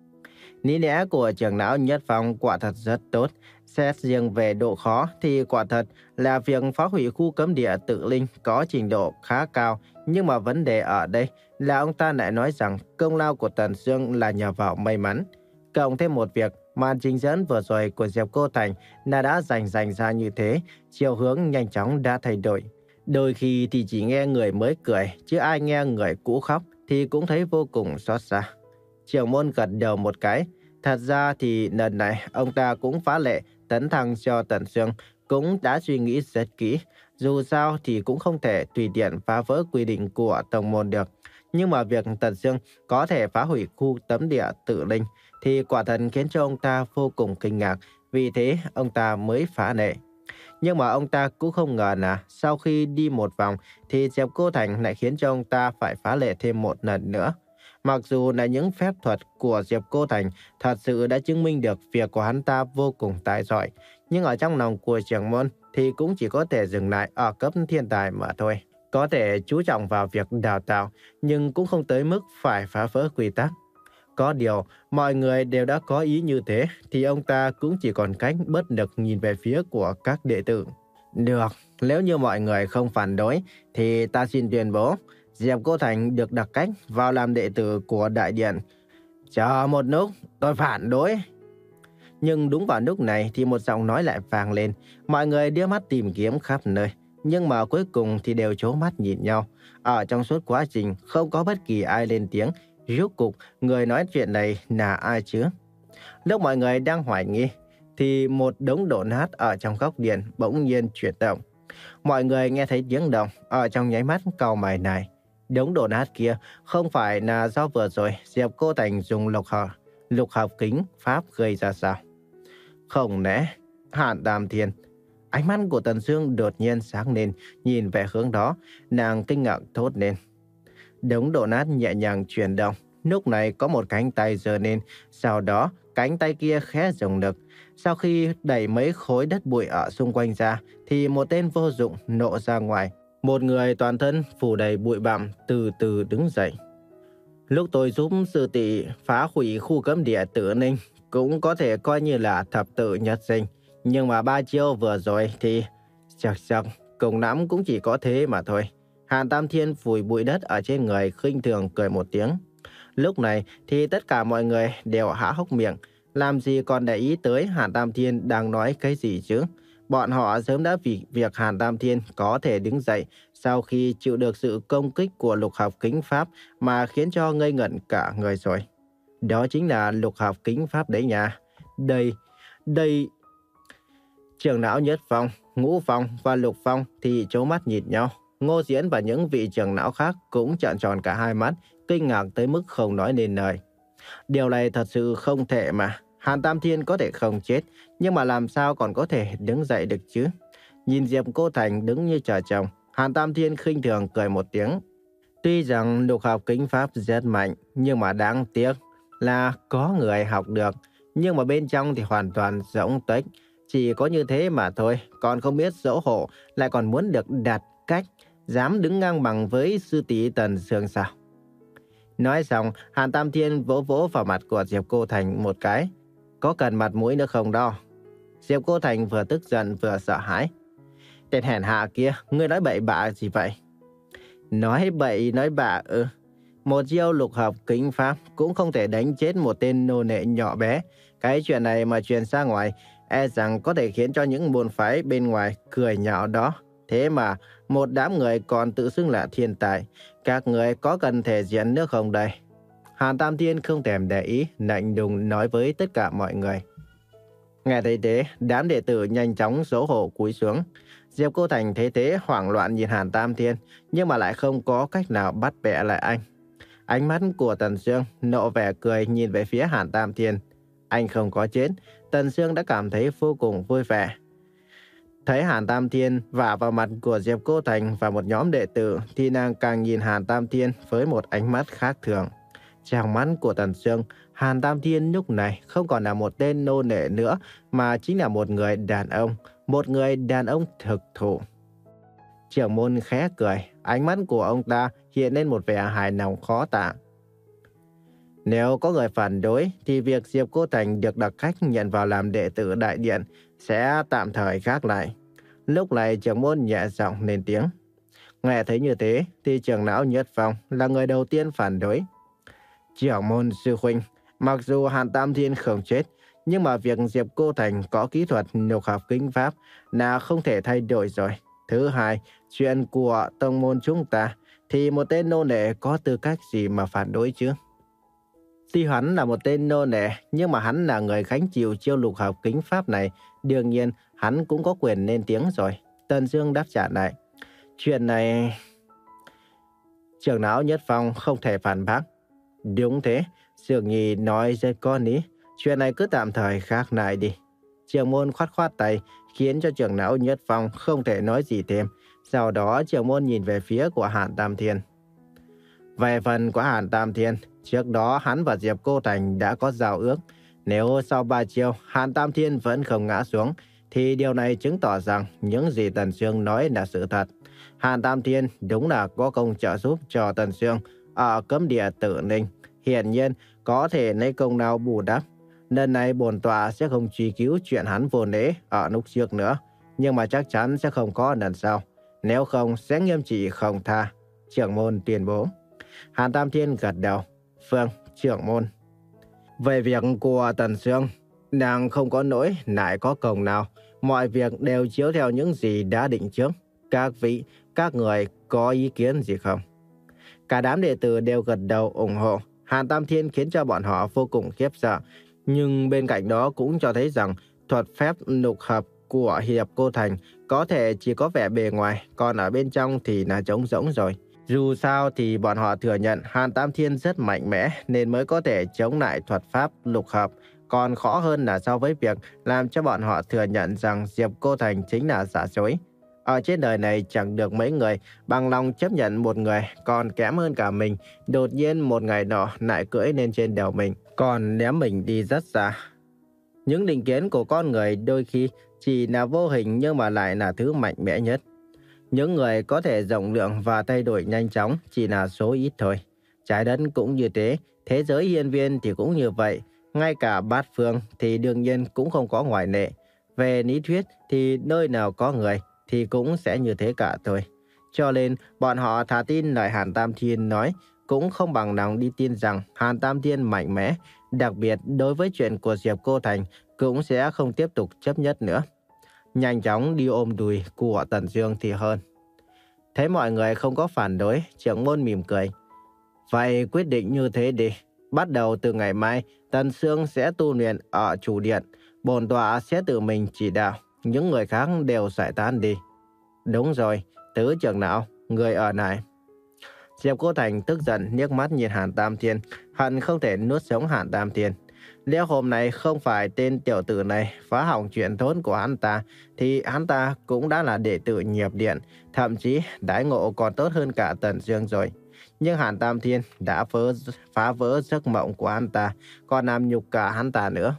Speaker 1: Lý lẽ của trưởng lão Nhất Phong quả thật rất tốt. Xét riêng về độ khó thì quả thật là việc phá hủy khu cấm địa tự linh có trình độ khá cao. Nhưng mà vấn đề ở đây là ông ta lại nói rằng công lao của Tần Sương là nhờ vào may mắn. Cộng thêm một việc, màn trình dẫn vừa rồi của Diệp Cô Thành là đã dành dành ra như thế, chiều hướng nhanh chóng đã thay đổi. Đôi khi thì chỉ nghe người mới cười, chứ ai nghe người cũ khóc thì cũng thấy vô cùng xót xa. Trưởng môn gật đầu một cái. Thật ra thì lần này ông ta cũng phá lệ tấn thăng cho Tần Sương, cũng đã suy nghĩ rất kỹ. Dù sao thì cũng không thể tùy tiện phá vỡ quy định của tông môn được. Nhưng mà việc Tần Sương có thể phá hủy khu cấm địa tự linh thì quả thật khiến cho ông ta vô cùng kinh ngạc. Vì thế ông ta mới phá lệ. Nhưng mà ông ta cũng không ngờ là sau khi đi một vòng thì Diệp Cô Thành lại khiến cho ông ta phải phá lệ thêm một lần nữa. Mặc dù là những phép thuật của Diệp Cô Thành thật sự đã chứng minh được việc của hắn ta vô cùng tài giỏi, nhưng ở trong lòng của trưởng môn thì cũng chỉ có thể dừng lại ở cấp thiên tài mà thôi. Có thể chú trọng vào việc đào tạo, nhưng cũng không tới mức phải phá vỡ quy tắc. Có điều, mọi người đều đã có ý như thế, thì ông ta cũng chỉ còn cách bất lực nhìn về phía của các đệ tử. Được, nếu như mọi người không phản đối, thì ta xin tuyên bố, Diệp Cô Thành được đặc cách vào làm đệ tử của Đại Điện. Chờ một lúc, tôi phản đối. Nhưng đúng vào lúc này thì một giọng nói lại vang lên. Mọi người đưa mắt tìm kiếm khắp nơi, nhưng mà cuối cùng thì đều trố mắt nhìn nhau. Ở trong suốt quá trình không có bất kỳ ai lên tiếng. Rốt cục người nói chuyện này là ai chứ? Lúc mọi người đang hoài nghi thì một đống đổ nát ở trong góc điện bỗng nhiên chuyển động. Mọi người nghe thấy tiếng động ở trong nháy mắt cau mày này. Đống đổ nát kia không phải là do vừa rồi Diệp Cô Thành dùng lục hợp, lục hợp kính pháp gây ra sao? Không lẽ Hàn Tam Thiên? Ánh mắt của Tần Sương đột nhiên sáng lên, nhìn về hướng đó, nàng kinh ngạc thốt lên. Đống đổ nát nhẹ nhàng chuyển động, lúc này có một cánh tay giơ lên, sau đó cánh tay kia khẽ dùng lực. Sau khi đẩy mấy khối đất bụi ở xung quanh ra, thì một tên vô dụng nộ ra ngoài. Một người toàn thân phủ đầy bụi bặm từ từ đứng dậy. Lúc tôi giúp sư tỷ phá hủy khu cấm địa Tử Ninh, cũng có thể coi như là thập tự nhất sinh. Nhưng mà ba chiêu vừa rồi thì chật chật, cùng lắm cũng chỉ có thế mà thôi. Hàn Tam Thiên phủi bụi đất ở trên người, khinh thường cười một tiếng. Lúc này thì tất cả mọi người đều há hốc miệng. Làm gì còn để ý tới Hàn Tam Thiên đang nói cái gì chứ? Bọn họ sớm đã vì việc Hàn Tam Thiên có thể đứng dậy sau khi chịu được sự công kích của lục hợp kính pháp mà khiến cho ngây ngẩn cả người rồi. Đó chính là lục hợp kính pháp đấy nha. Đây, đây... Trưởng lão Nhất Phong, Ngũ Phong và Lục Phong thì trố mắt nhìn nhau. Ngô Diễn và những vị trưởng lão khác cũng trợn tròn cả hai mắt, kinh ngạc tới mức không nói nên lời. Điều này thật sự không thể mà. Hàn Tam Thiên có thể không chết, nhưng mà làm sao còn có thể đứng dậy được chứ? Nhìn Diệp Cô Thành đứng như chờ chồng, Hàn Tam Thiên khinh thường cười một tiếng. Tuy rằng lục học kính pháp rất mạnh, nhưng mà đáng tiếc là có người học được, nhưng mà bên trong thì hoàn toàn rỗng tuếch. Chỉ có như thế mà thôi, còn không biết xấu hổ, lại còn muốn được đặt cách, dám đứng ngang bằng với sư tỷ Tần Sương sao? Nói xong, Hàn Tam Thiên vỗ vỗ vào mặt của Diệp Cô Thành một cái. Có cần mặt mũi nữa không đó? Diệp Cô Thành vừa tức giận vừa sợ hãi. Tên hèn hạ kia, ngươi nói bậy bạ gì vậy? Nói bậy nói bạ ư? Một chiêu lục hợp kính pháp cũng không thể đánh chết một tên nô lệ nhỏ bé. Cái chuyện này mà truyền ra ngoài, e rằng có thể khiến cho những môn phái bên ngoài cười nhạo đó. Thế mà một đám người còn tự xưng là thiên tài. Các người có cần thể diện nước không đây? Hàn Tam Thiên không thèm để ý, lạnh lùng nói với tất cả mọi người. Nghe thấy thế, đám đệ tử nhanh chóng xấu hổ cúi xuống. Diệp Cô Thành thấy thế hoảng loạn nhìn Hàn Tam Thiên, nhưng mà lại không có cách nào bắt bẻ lại anh. Ánh mắt của Tần Sương nộ vẻ cười nhìn về phía Hàn Tam Thiên. Anh không có chết, Tần Sương đã cảm thấy vô cùng vui vẻ. Thấy Hàn Tam Thiên vả vào mặt của Diệp Cô Thành và một nhóm đệ tử thì nàng càng nhìn Hàn Tam Thiên với một ánh mắt khác thường. Trong mắt của Tần Sương, Hàn Tam Thiên lúc này không còn là một tên nô lệ nữa mà chính là một người đàn ông, một người đàn ông thực thụ. Trưởng môn khẽ cười, ánh mắt của ông ta hiện lên một vẻ hài lòng khó tả. Nếu có người phản đối thì việc Diệp Cô Thành được đặc khách nhận vào làm đệ tử đại điện sẽ tạm thời gác lại. Lúc này trưởng môn nhẹ giọng lên tiếng. Nghe thấy như thế thì trưởng lão Nhất Phong là người đầu tiên phản đối. Trưởng môn sư huynh, mặc dù Hàn Tam Thiên không chết, nhưng mà việc Diệp Cô Thành có kỹ thuật lục hợp kinh pháp là không thể thay đổi rồi. Thứ hai, chuyện của tông môn chúng ta thì một tên nô lệ có tư cách gì mà phản đối chứ? Tuy hắn là một tên nô lệ, nhưng mà hắn là người gánh chịu chiêu lục hợp kính pháp này. Đương nhiên, hắn cũng có quyền lên tiếng rồi. Tần Dương đáp trả lại. Chuyện này... Trưởng lão Nhất Phong không thể phản bác. Đúng thế, Dường Nhi nói rất có lý. Chuyện này cứ tạm thời gác lại đi. Trưởng môn khoát khoát tay, khiến cho trưởng lão Nhất Phong không thể nói gì thêm. Sau đó trưởng môn nhìn về phía của Hàn Tam Thiên. Về phần của Hàn Tam Thiên, trước đó hắn và Diệp Cô Thành đã có giao ước. Nếu sau ba chiêu Hàn Tam Thiên vẫn không ngã xuống, thì điều này chứng tỏ rằng những gì Tần Sương nói là sự thật. Hàn Tam Thiên đúng là có công trợ giúp cho Tần Sương ở cấm địa Tử Ninh. Hiển nhiên có thể lấy công nào bù đắp. Lần này bổn tọa sẽ không truy cứu chuyện hắn vô lễ ở lúc trước nữa, nhưng mà chắc chắn sẽ không có lần sau. Nếu không sẽ nghiêm trị không tha. Trưởng môn tuyên bố. Hàn Tam Thiên gật đầu. Vâng, trưởng môn. Về việc của Tần Sương, nàng không có lỗi lại có công nào. Mọi việc đều chiếu theo những gì đã định trước. Các vị, các người có ý kiến gì không? Cả đám đệ tử đều gật đầu ủng hộ. Hàn Tam Thiên khiến cho bọn họ vô cùng khiếp sợ. Nhưng bên cạnh đó cũng cho thấy rằng thuật phép lục hợp của Diệp Cô Thành có thể chỉ có vẻ bề ngoài, còn ở bên trong thì là trống rỗng rồi. Dù sao thì bọn họ thừa nhận Hàn Tam Thiên rất mạnh mẽ nên mới có thể chống lại thuật pháp lục hợp. Còn khó hơn là so với việc làm cho bọn họ thừa nhận rằng Diệp Cô Thành chính là giả dối. Ở trên đời này chẳng được mấy người bằng lòng chấp nhận một người còn kém hơn cả mình. Đột nhiên một ngày nọ lại cưỡi lên trên đầu mình, còn ném mình đi rất xa. Những định kiến của con người đôi khi chỉ là vô hình nhưng mà lại là thứ mạnh mẽ nhất. Những người có thể rộng lượng và thay đổi nhanh chóng chỉ là số ít thôi. Trái đất cũng như thế, thế giới hiên viên thì cũng như vậy. Ngay cả bát phương thì đương nhiên cũng không có ngoại lệ. Về lý thuyết thì nơi nào có người thì cũng sẽ như thế cả thôi. Cho nên bọn họ thà tin lời Hàn Tam Thiên nói, cũng không bằng lòng đi tin rằng Hàn Tam Thiên mạnh mẽ. Đặc biệt đối với chuyện của Diệp Cô Thành cũng sẽ không tiếp tục chấp nhất nữa. Nhanh chóng đi ôm đùi của Tần Dương thì hơn. Thấy mọi người không có phản đối, trưởng môn mỉm cười. Vậy quyết định như thế đi. Bắt đầu từ ngày mai, Tần Dương sẽ tu luyện ở chủ điện. Bổn tọa sẽ tự mình chỉ đạo. Những người khác đều giải tán đi. Đúng rồi, tứ trưởng lão, người ở lại. Diệp Cô Thành tức giận liếc mắt nhìn Hàn Tam Thiên, hận không thể nuốt sống Hàn Tam Thiên. Nếu hôm nay không phải tên tiểu tử này phá hỏng chuyện tốt của hắn ta, thì hắn ta cũng đã là đệ tử nghiệp điện, thậm chí đãi ngộ còn tốt hơn cả Tần Dương rồi. Nhưng Hàn Tam Thiên đã phớ, phá vỡ giấc mộng của hắn ta, còn làm nhục cả hắn ta nữa.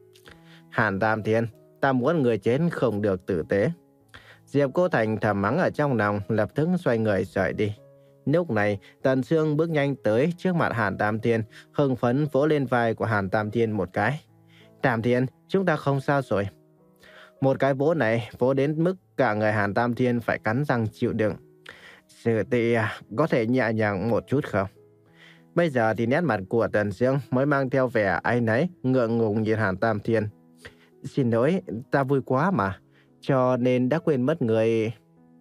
Speaker 1: Hàn Tam Thiên, ta muốn người chết không được tử tế. Diệp Cô Thành thầm mắng ở trong lòng, lập tức xoay người rời đi. Lúc này, Tần Dương bước nhanh tới trước mặt Hàn Tam Thiên, hưng phấn vỗ lên vai của Hàn Tam Thiên một cái. Tam Thiên, chúng ta không sao rồi. Một cái vỗ này vỗ đến mức cả người Hàn Tam Thiên phải cắn răng chịu đựng. Sư tỷ có thể nhẹ nhàng một chút không? Bây giờ thì nét mặt của Tần Dương mới mang theo vẻ áy náy, ngượng ngùng nhìn Hàn Tam Thiên. Xin lỗi, ta vui quá mà, cho nên đã quên mất người.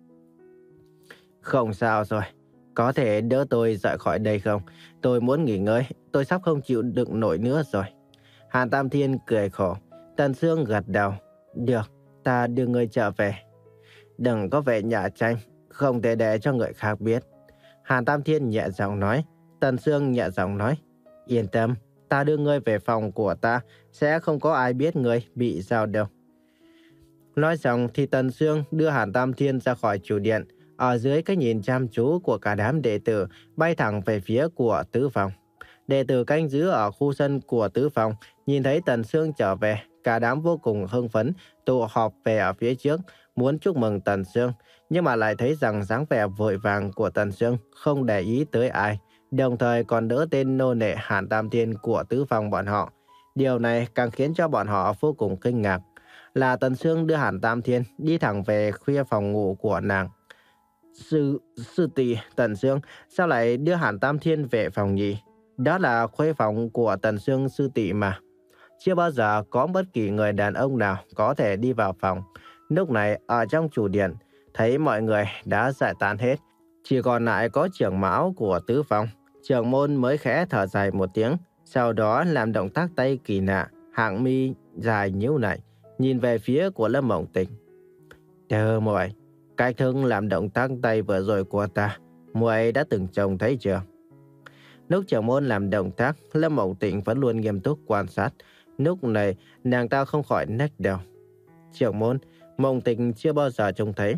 Speaker 1: Không sao rồi. Có thể đỡ tôi rời khỏi đây không? Tôi muốn nghỉ ngơi, tôi sắp không chịu đựng nổi nữa rồi. Hàn Tam Thiên cười khổ. Tần Dương gật đầu. Được, ta đưa người trở về. Đừng có về nhà tranh, không thể để cho người khác biết. Hàn Tam Thiên nhẹ giọng nói. Tần Dương nhẹ giọng nói. Yên tâm, ta đưa ngươi về phòng của ta, sẽ không có ai biết ngươi bị sao đâu. Nói xong thì Tần Sương đưa Hàn Tam Thiên ra khỏi chủ điện. Ở dưới cái nhìn chăm chú của cả đám đệ tử bay thẳng về phía của tứ phòng. Đệ tử canh giữ ở khu sân của tứ phòng nhìn thấy Tần Sương trở về, cả đám vô cùng hưng phấn, tụ họp về ở phía trước, muốn chúc mừng Tần Sương, nhưng mà lại thấy rằng dáng vẻ vội vàng của Tần Sương không để ý tới ai, đồng thời còn đỡ tên nô nệ Hàn Tam Thiên của tứ phòng bọn họ. Điều này càng khiến cho bọn họ vô cùng kinh ngạc, là Tần Sương đưa Hàn Tam Thiên đi thẳng về khuya phòng ngủ của nàng. Sư, sư tỷ Tần Sương, sao lại đưa Hàn Tam Thiên về phòng nhỉ? Đó là khuê phòng của Tần Sương sư tỷ mà. Chưa bao giờ có bất kỳ người đàn ông nào có thể đi vào phòng. Lúc này ở trong chủ điện, thấy mọi người đã giải tán hết, chỉ còn lại có trưởng mão của tứ phòng. Trưởng môn mới khẽ thở dài một tiếng, sau đó làm động tác tay kỳ lạ, hạng mi dài nhíu lại, nhìn về phía của Lâm Mộng Tịch. Chờ muội, cách thức làm động tác tay vừa rồi của ta, muội đã từng trông thấy chưa? Lúc trưởng môn làm động tác, Lâm Mộng Tịnh vẫn luôn nghiêm túc quan sát. Lúc này, nàng ta không khỏi nách đầu. Trưởng môn, Mộng Tịnh chưa bao giờ trông thấy.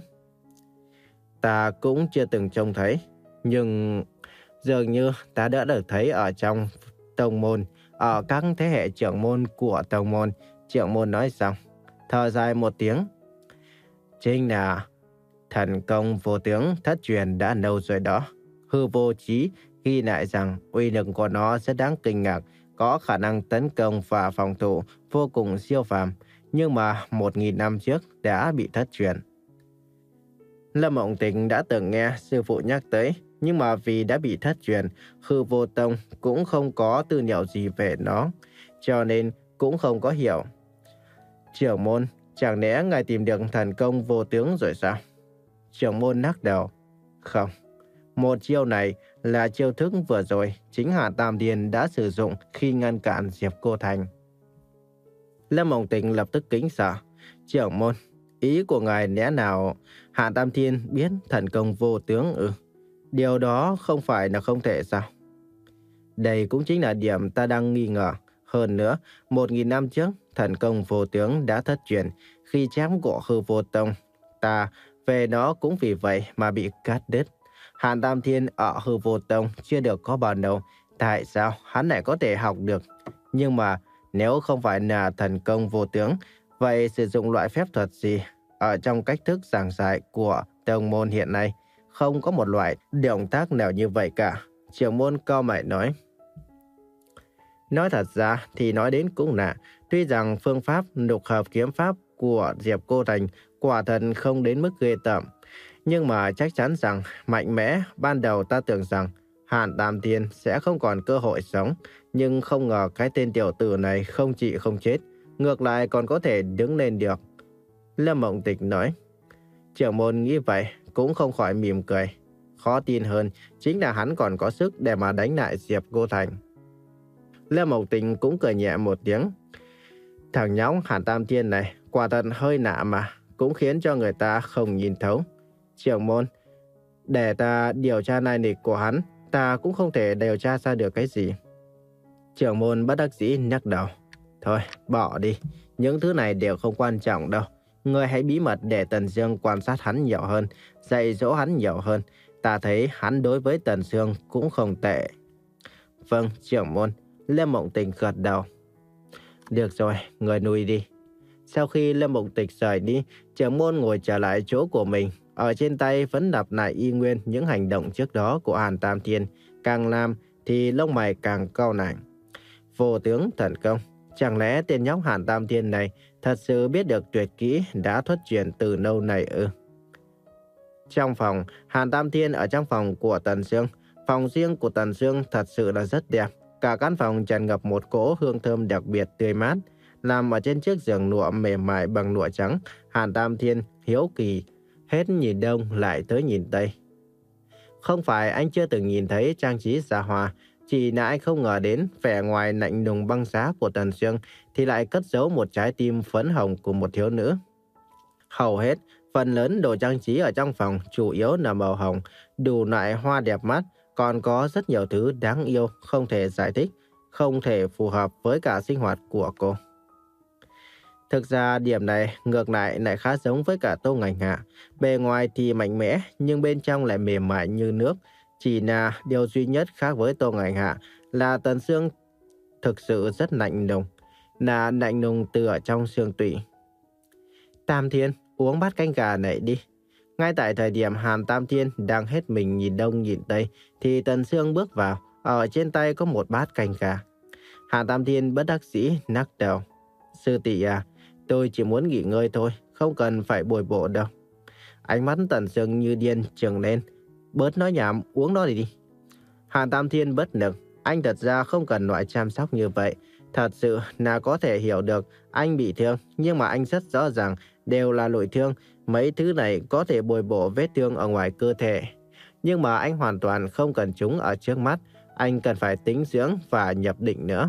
Speaker 1: Ta cũng chưa từng trông thấy. Nhưng dường như ta đã được thấy ở trong tông môn, ở các thế hệ trưởng môn của tông môn. Trưởng môn nói xong, thở dài một tiếng. Chính là thần công vô tướng thất truyền đã lâu rồi đó. Hư vô trí ghi lại rằng uy lực của nó rất đáng kinh ngạc, có khả năng tấn công và phòng thủ vô cùng siêu phàm, nhưng mà một nghìn năm trước đã bị thất truyền. Lâm Mộng Tịnh đã từng nghe sư phụ nhắc tới, nhưng mà vì đã bị thất truyền, Hư Vô Tông cũng không có tư liệu gì về nó, cho nên cũng không có hiểu. Trưởng môn, chẳng lẽ ngài tìm được thần công vô tướng rồi sao? Trưởng môn lắc đầu. Không, một chiêu này là chiêu thức vừa rồi chính Hàn Tam Thiên đã sử dụng khi ngăn cản Diệp Cô Thành. Lâm Mộng Tịnh lập tức kính sợ. Trưởng môn, ý của ngài lẽ nào Hàn Tam Thiên biết thần công vô tướng ư? Điều đó không phải là không thể sao? Đây cũng chính là điểm ta đang nghi ngờ. Hơn nữa, một nghìn năm trước, thần công vô tướng đã thất truyền khi chém của Hư Vô Tông. Ta về nó cũng vì vậy mà bị cắt đứt. Hàn Tam Thiên ở Hư Vô Tông chưa được có bao lâu, tại sao hắn lại có thể học được? Nhưng mà nếu không phải là thần công vô tướng, vậy sử dụng loại phép thuật gì? Ở trong cách thức giảng dạy của tông môn hiện nay, không có một loại động tác nào như vậy cả. Trưởng môn cau mày nói. Nói thật ra thì nói đến cũng lạ, tuy rằng phương pháp lục hợp kiếm pháp của Diệp Cô Thành quả thật không đến mức ghê tởm, nhưng mà chắc chắn rằng mạnh mẽ. Ban đầu ta tưởng rằng Hàn Tam Thiên sẽ không còn cơ hội sống, nhưng không ngờ cái tên tiểu tử này không chỉ không chết, ngược lại còn có thể đứng lên được. Lâm Mộng Tịch nói. Trưởng môn nghĩ vậy cũng không khỏi mỉm cười. Khó tin hơn chính là hắn còn có sức để mà đánh lại Diệp Cô Thành. Lâm Mộng Tịch cũng cười nhẹ một tiếng. Thằng nhóc Hàn Tam Thiên này quả thật hơi lạ mà, cũng khiến cho người ta không nhìn thấu. Trưởng môn, để ta điều tra lai lịch của hắn, ta cũng không thể điều tra ra được cái gì. Trưởng môn bất đắc dĩ nhắc đầu. Thôi, bỏ đi, những thứ này đều không quan trọng đâu. Ngươi hãy bí mật để Tần Sương quan sát hắn nhiều hơn, dạy dỗ hắn nhiều hơn. Ta thấy hắn đối với Tần Sương cũng không tệ. Vâng, trưởng môn. Lâm Mộng Tịch gật đầu. Được rồi, người nuôi đi. Sau khi Lâm Mộng Tịch rời đi, trưởng môn ngồi trở lại chỗ của mình. Ở trên tay vẫn lặp lại y nguyên những hành động trước đó của Hàn Tam Thiên. Càng làm thì lông mày càng cau lại. Vô tướng thần công. Chẳng lẽ tên nhóc Hàn Tam Thiên này thật sự biết được tuyệt kỹ đã thất truyền từ lâu này ư? Trong phòng, Hàn Tam Thiên ở trong phòng của Tần Sương. Phòng riêng của Tần Sương thật sự là rất đẹp. Cả căn phòng tràn ngập một cỗ hương thơm đặc biệt tươi mát. Nằm ở trên chiếc giường lụa mềm mại bằng lụa trắng, Hàn Tam Thiên hiếu kỳ, hết nhìn đông lại tới nhìn tây. Không phải anh chưa từng nhìn thấy trang trí xa hoa, chỉ là anh không ngờ đến vẻ ngoài lạnh lùng băng giá của Tần Sương thì lại cất giấu một trái tim phấn hồng của một thiếu nữ. Hầu hết, phần lớn đồ trang trí ở trong phòng chủ yếu là màu hồng, đủ loại hoa đẹp mắt, còn có rất nhiều thứ đáng yêu không thể giải thích, không thể phù hợp với cả sinh hoạt của cô. Thực ra điểm này ngược lại lại khá giống với cả Tô Ngành Hạ. Bề ngoài thì mạnh mẽ nhưng bên trong lại mềm mại như nước. Chỉ là điều duy nhất khác với Tô Ngành Hạ là Tần Sương thực sự rất lạnh lùng, là lạnh lùng từ ở trong xương tủy. Tam Thiên, uống bát canh gà này đi. Ngay tại thời điểm Hàn Tam Thiên đang hết mình nhìn đông nhìn tây thì Tần Sương bước vào, ở trên tay có một bát canh gà. Hàn Tam Thiên bất đắc dĩ lắc đầu. Sư tỷ à, tôi chỉ muốn nghỉ ngơi thôi, không cần phải bồi bổ đâu. Ánh mắt Tần Sương như điên trừng lên. Bớt nói nhảm, uống nó đi đi. Hàn Tam Thiên bất lực. Anh thật ra không cần loại chăm sóc như vậy. Thật sự là có thể hiểu được anh bị thương, nhưng mà anh rất rõ ràng đều là nội thương. Mấy thứ này có thể bồi bổ vết thương ở ngoài cơ thể. Nhưng mà anh hoàn toàn không cần chúng ở trước mắt. Anh cần phải tĩnh dưỡng và nhập định nữa.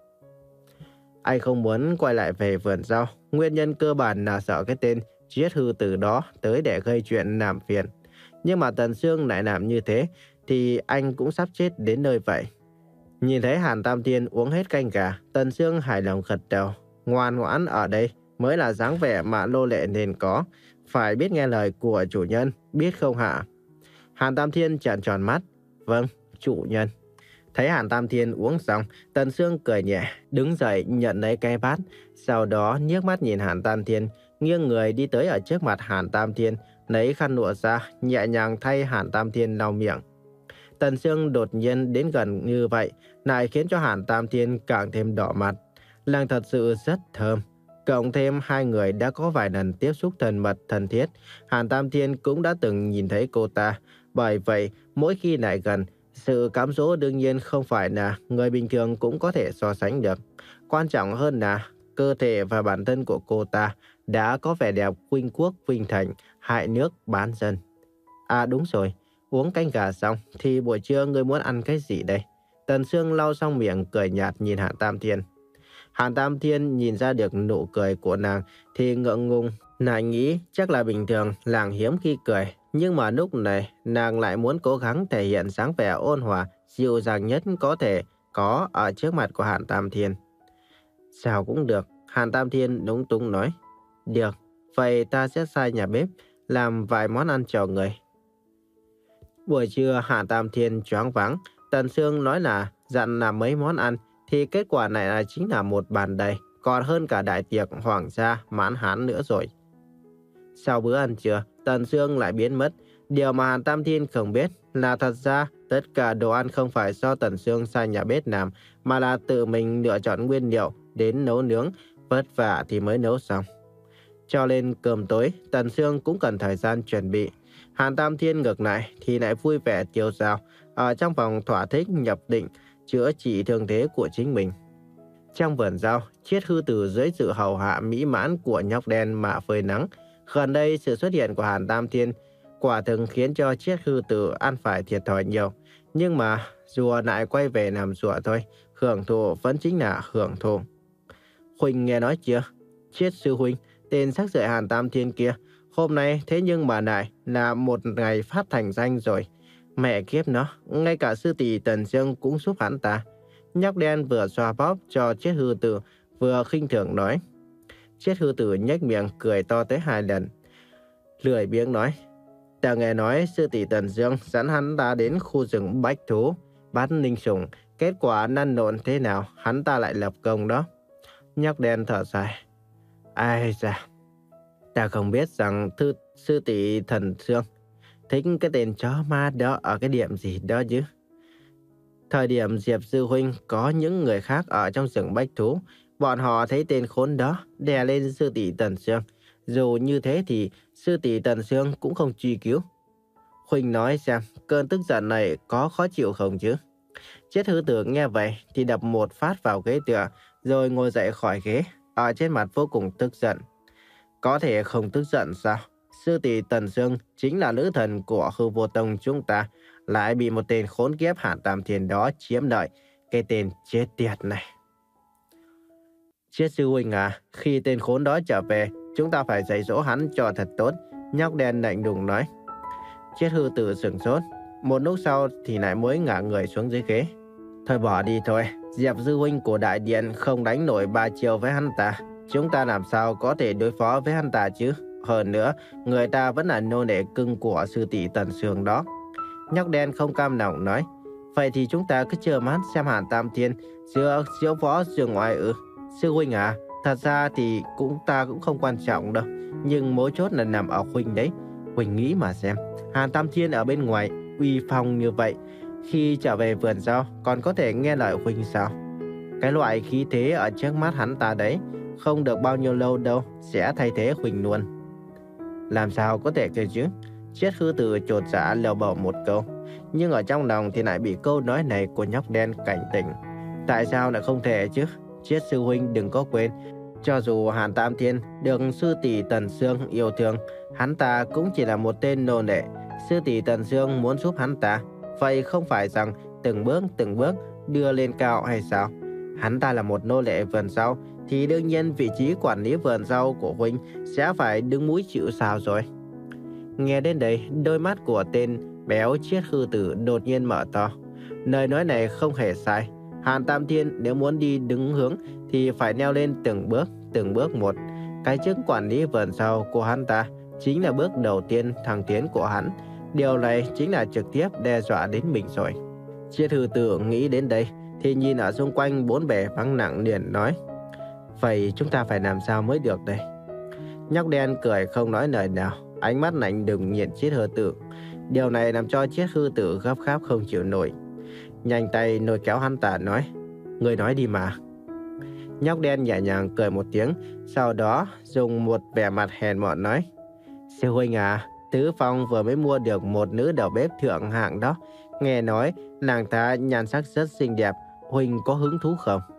Speaker 1: Anh không muốn quay lại về vườn rau. Nguyên nhân cơ bản là sợ cái tên Triết Hư Tử đó tới để gây chuyện làm phiền. Nhưng mà Tần Sương lại làm như thế thì anh cũng sắp chết đến nơi vậy. Nhìn thấy Hàn Tam Thiên uống hết canh gà, Tần Sương hài lòng gật đầu. Ngoan ngoãn ở đây mới là dáng vẻ mà nô lệ nên có. Phải biết nghe lời của chủ nhân, biết không hả? Hàn Tam Thiên trợn tròn mắt. Vâng, chủ nhân. Thấy Hàn Tam Thiên uống xong, Tần Sương cười nhẹ, đứng dậy nhận lấy cái bát. Sau đó nhếch mắt nhìn Hàn Tam Thiên, nghiêng người đi tới ở trước mặt Hàn Tam Thiên, lấy khăn lụa ra, nhẹ nhàng thay Hàn Tam Thiên lau miệng. Tần Sương đột nhiên đến gần như vậy, lại khiến cho Hàn Tam Thiên càng thêm đỏ mặt. Làng thật sự rất thơm. Cộng thêm hai người đã có vài lần tiếp xúc thân mật thân thiết, Hàn Tam Thiên cũng đã từng nhìn thấy cô ta. Bởi vậy, mỗi khi lại gần, sự cám dỗ đương nhiên không phải là người bình thường cũng có thể so sánh được. Quan trọng hơn là cơ thể và bản thân của cô ta đã có vẻ đẹp khuynh quốc khuynh thành, hại nước bán dân. À đúng rồi, uống canh gà xong thì buổi trưa ngươi muốn ăn cái gì đây? Tần Sương lau xong miệng cười nhạt nhìn Hàn Tam Thiên. Hàn Tam Thiên nhìn ra được nụ cười của nàng thì ngượng ngùng. Nàng nghĩ chắc là bình thường nàng hiếm khi cười. Nhưng mà lúc này nàng lại muốn cố gắng thể hiện dáng vẻ ôn hòa, dịu dàng nhất có thể có ở trước mặt của Hàn Tam Thiên. Sao cũng được, Hàn Tam Thiên lúng túng nói. Được, vậy ta sẽ sai nhà bếp làm vài món ăn cho người. Buổi trưa Hàn Tam Thiên choáng váng. Tần Sương nói là dặn làm mấy món ăn, thì kết quả này là chính là một bàn đầy, còn hơn cả đại tiệc hoàng gia mãn hán nữa rồi. Sau bữa ăn trưa, Tần Sương lại biến mất. Điều mà Hàn Tam Thiên không biết là thật ra tất cả đồ ăn không phải do Tần Sương sai nhà bếp làm, mà là tự mình lựa chọn nguyên liệu đến nấu nướng, vất vả thì mới nấu xong. Cho nên cơm tối, Tần Sương cũng cần thời gian chuẩn bị. Hàn Tam Thiên ngược lại thì lại vui vẻ tiêu dao ở trong phòng thỏa thích nhập định, chữa trị thương thế của chính mình. Trong vườn rau, Triết Hư Tử dưới sự hầu hạ mỹ mãn của nhóc đen mà phơi nắng. Gần đây sự xuất hiện của Hàn Tam Thiên quả thực khiến cho Triết Hư Tử ăn phải thiệt thòi nhiều. Nhưng mà rùa lại quay về làm rùa thôi, hưởng thụ vẫn chính là hưởng thụ. Huynh nghe nói chưa? Triết sư huynh, tên sắc sợi Hàn Tam Thiên kia, hôm nay thế nhưng mà lại là một ngày phát thành danh rồi. Mẹ kiếp nó, ngay cả sư tỷ Tần Sương cũng giúp hắn ta. Nhóc đen vừa xoa bóp cho Triết Hư Tử, vừa khinh thường nói. Triết Hư Tử nhếch miệng cười to tới hai lần. Lười biếng nói. Ta nghe nói sư tỷ Tần Dương dẫn hắn ta đến khu rừng bách thú, bắt linh sủng. Kết quả năn nộn thế nào, hắn ta lại lập công đó. Nhóc đen thở dài. Ai da, ta không biết rằng thư, sư tỷ Thần Dương thích cái tên chó ma đó ở cái điểm gì đó chứ. Thời điểm Diệp Sư Huynh có những người khác ở trong rừng bách thú, bọn họ thấy tên khốn đó đè lên sư tỷ Tần Sương. Dù như thế thì sư tỷ Tần Sương cũng không truy cứu. Huynh nói xem, cơn tức giận này có khó chịu không chứ? Triết Hư Tử nghe vậy thì đập một phát vào ghế tựa, rồi ngồi dậy khỏi ghế, ở trên mặt vô cùng tức giận. Có thể không tức giận sao? Sư tỷ Tần Sương chính là nữ thần của Hư Vô Tông chúng ta, lại bị một tên khốn kiếp Hàn Tam Thiên đó chiếm lợi. Cái tên chết tiệt này. Triết sư huynh à, khi tên khốn đó trở về, chúng ta phải dạy dỗ hắn cho thật tốt. Nhóc đen lạnh lùng nói. Triết Hư Tử sửng sốt. Một lúc sau thì lại mới ngả người xuống dưới ghế. Thôi bỏ đi thôi, Diệp sư huynh của đại điện không đánh nổi ba chiều với hắn ta. Chúng ta làm sao có thể đối phó với hắn ta chứ? Hơn nữa, người ta vẫn là nô lệ cưng của sư tỷ Tần Sương đó. Nhóc đen không cam lòng nói. Vậy thì chúng ta cứ chờ mắt xem Hàn Tam Thiên giữa diễu võ dương ngoại ư? Sư huynh à, thật ra thì cũng ta cũng không quan trọng đâu. Nhưng mấu chốt là nằm ở huynh đấy. Huynh nghĩ mà xem, Hàn Tam Thiên ở bên ngoài uy phong như vậy, khi trở về vườn rau còn có thể nghe lời huynh sao? Cái loại khí thế ở trước mắt hắn ta đấy, không được bao nhiêu lâu đâu sẽ thay thế huynh luôn. Làm sao có thể cơ chứ? Triết Khư Tử chột dạ lầu bầu một câu, nhưng ở trong lòng thì lại bị câu nói này của nhóc đen cảnh tỉnh. Tại sao lại không thể chứ? Triết sư huynh đừng có quên, cho dù Hàn Tam Thiên được sư tỷ Tần Sương yêu thương, hắn ta cũng chỉ là một tên nô lệ. Sư tỷ Tần Sương muốn giúp hắn ta, vậy không phải rằng từng bước từng bước đưa lên cao hay sao? Hắn ta là một nô lệ vườn rau, thì đương nhiên vị trí quản lý vườn rau của huynh sẽ phải đứng mũi chịu sào rồi. Nghe đến đây, đôi mắt của tên béo Triết Khư Tử đột nhiên mở to. Lời nói này không hề sai. Hàn Tam Thiên nếu muốn đi đứng hướng thì phải leo lên từng bước, từng bước một. Cái chức quản lý vườn rau của hắn ta chính là bước đầu tiên thăng tiến của hắn. Điều này chính là trực tiếp đe dọa đến mình rồi. Triết Khư Tử nghĩ đến đây thì nhìn ở xung quanh bốn bề vắng lặng liền nói. Vậy chúng ta phải làm sao mới được đây? Nhóc đen cười không nói lời nào, ánh mắt lạnh lùng nhìn Triết Khư Tử. Điều này làm cho Triết Khư Tử gấp gáp không chịu nổi. Nhanh tay lôi kéo hắn ta nói. Người nói đi mà. Nhóc đen nhẹ nhàng cười một tiếng, sau đó dùng một vẻ mặt hèn mọn nói. Sư huynh à, Tứ Phong vừa mới mua được một nữ đầu bếp thượng hạng đó. Nghe nói nàng ta nhan sắc rất xinh đẹp, huynh có hứng thú không?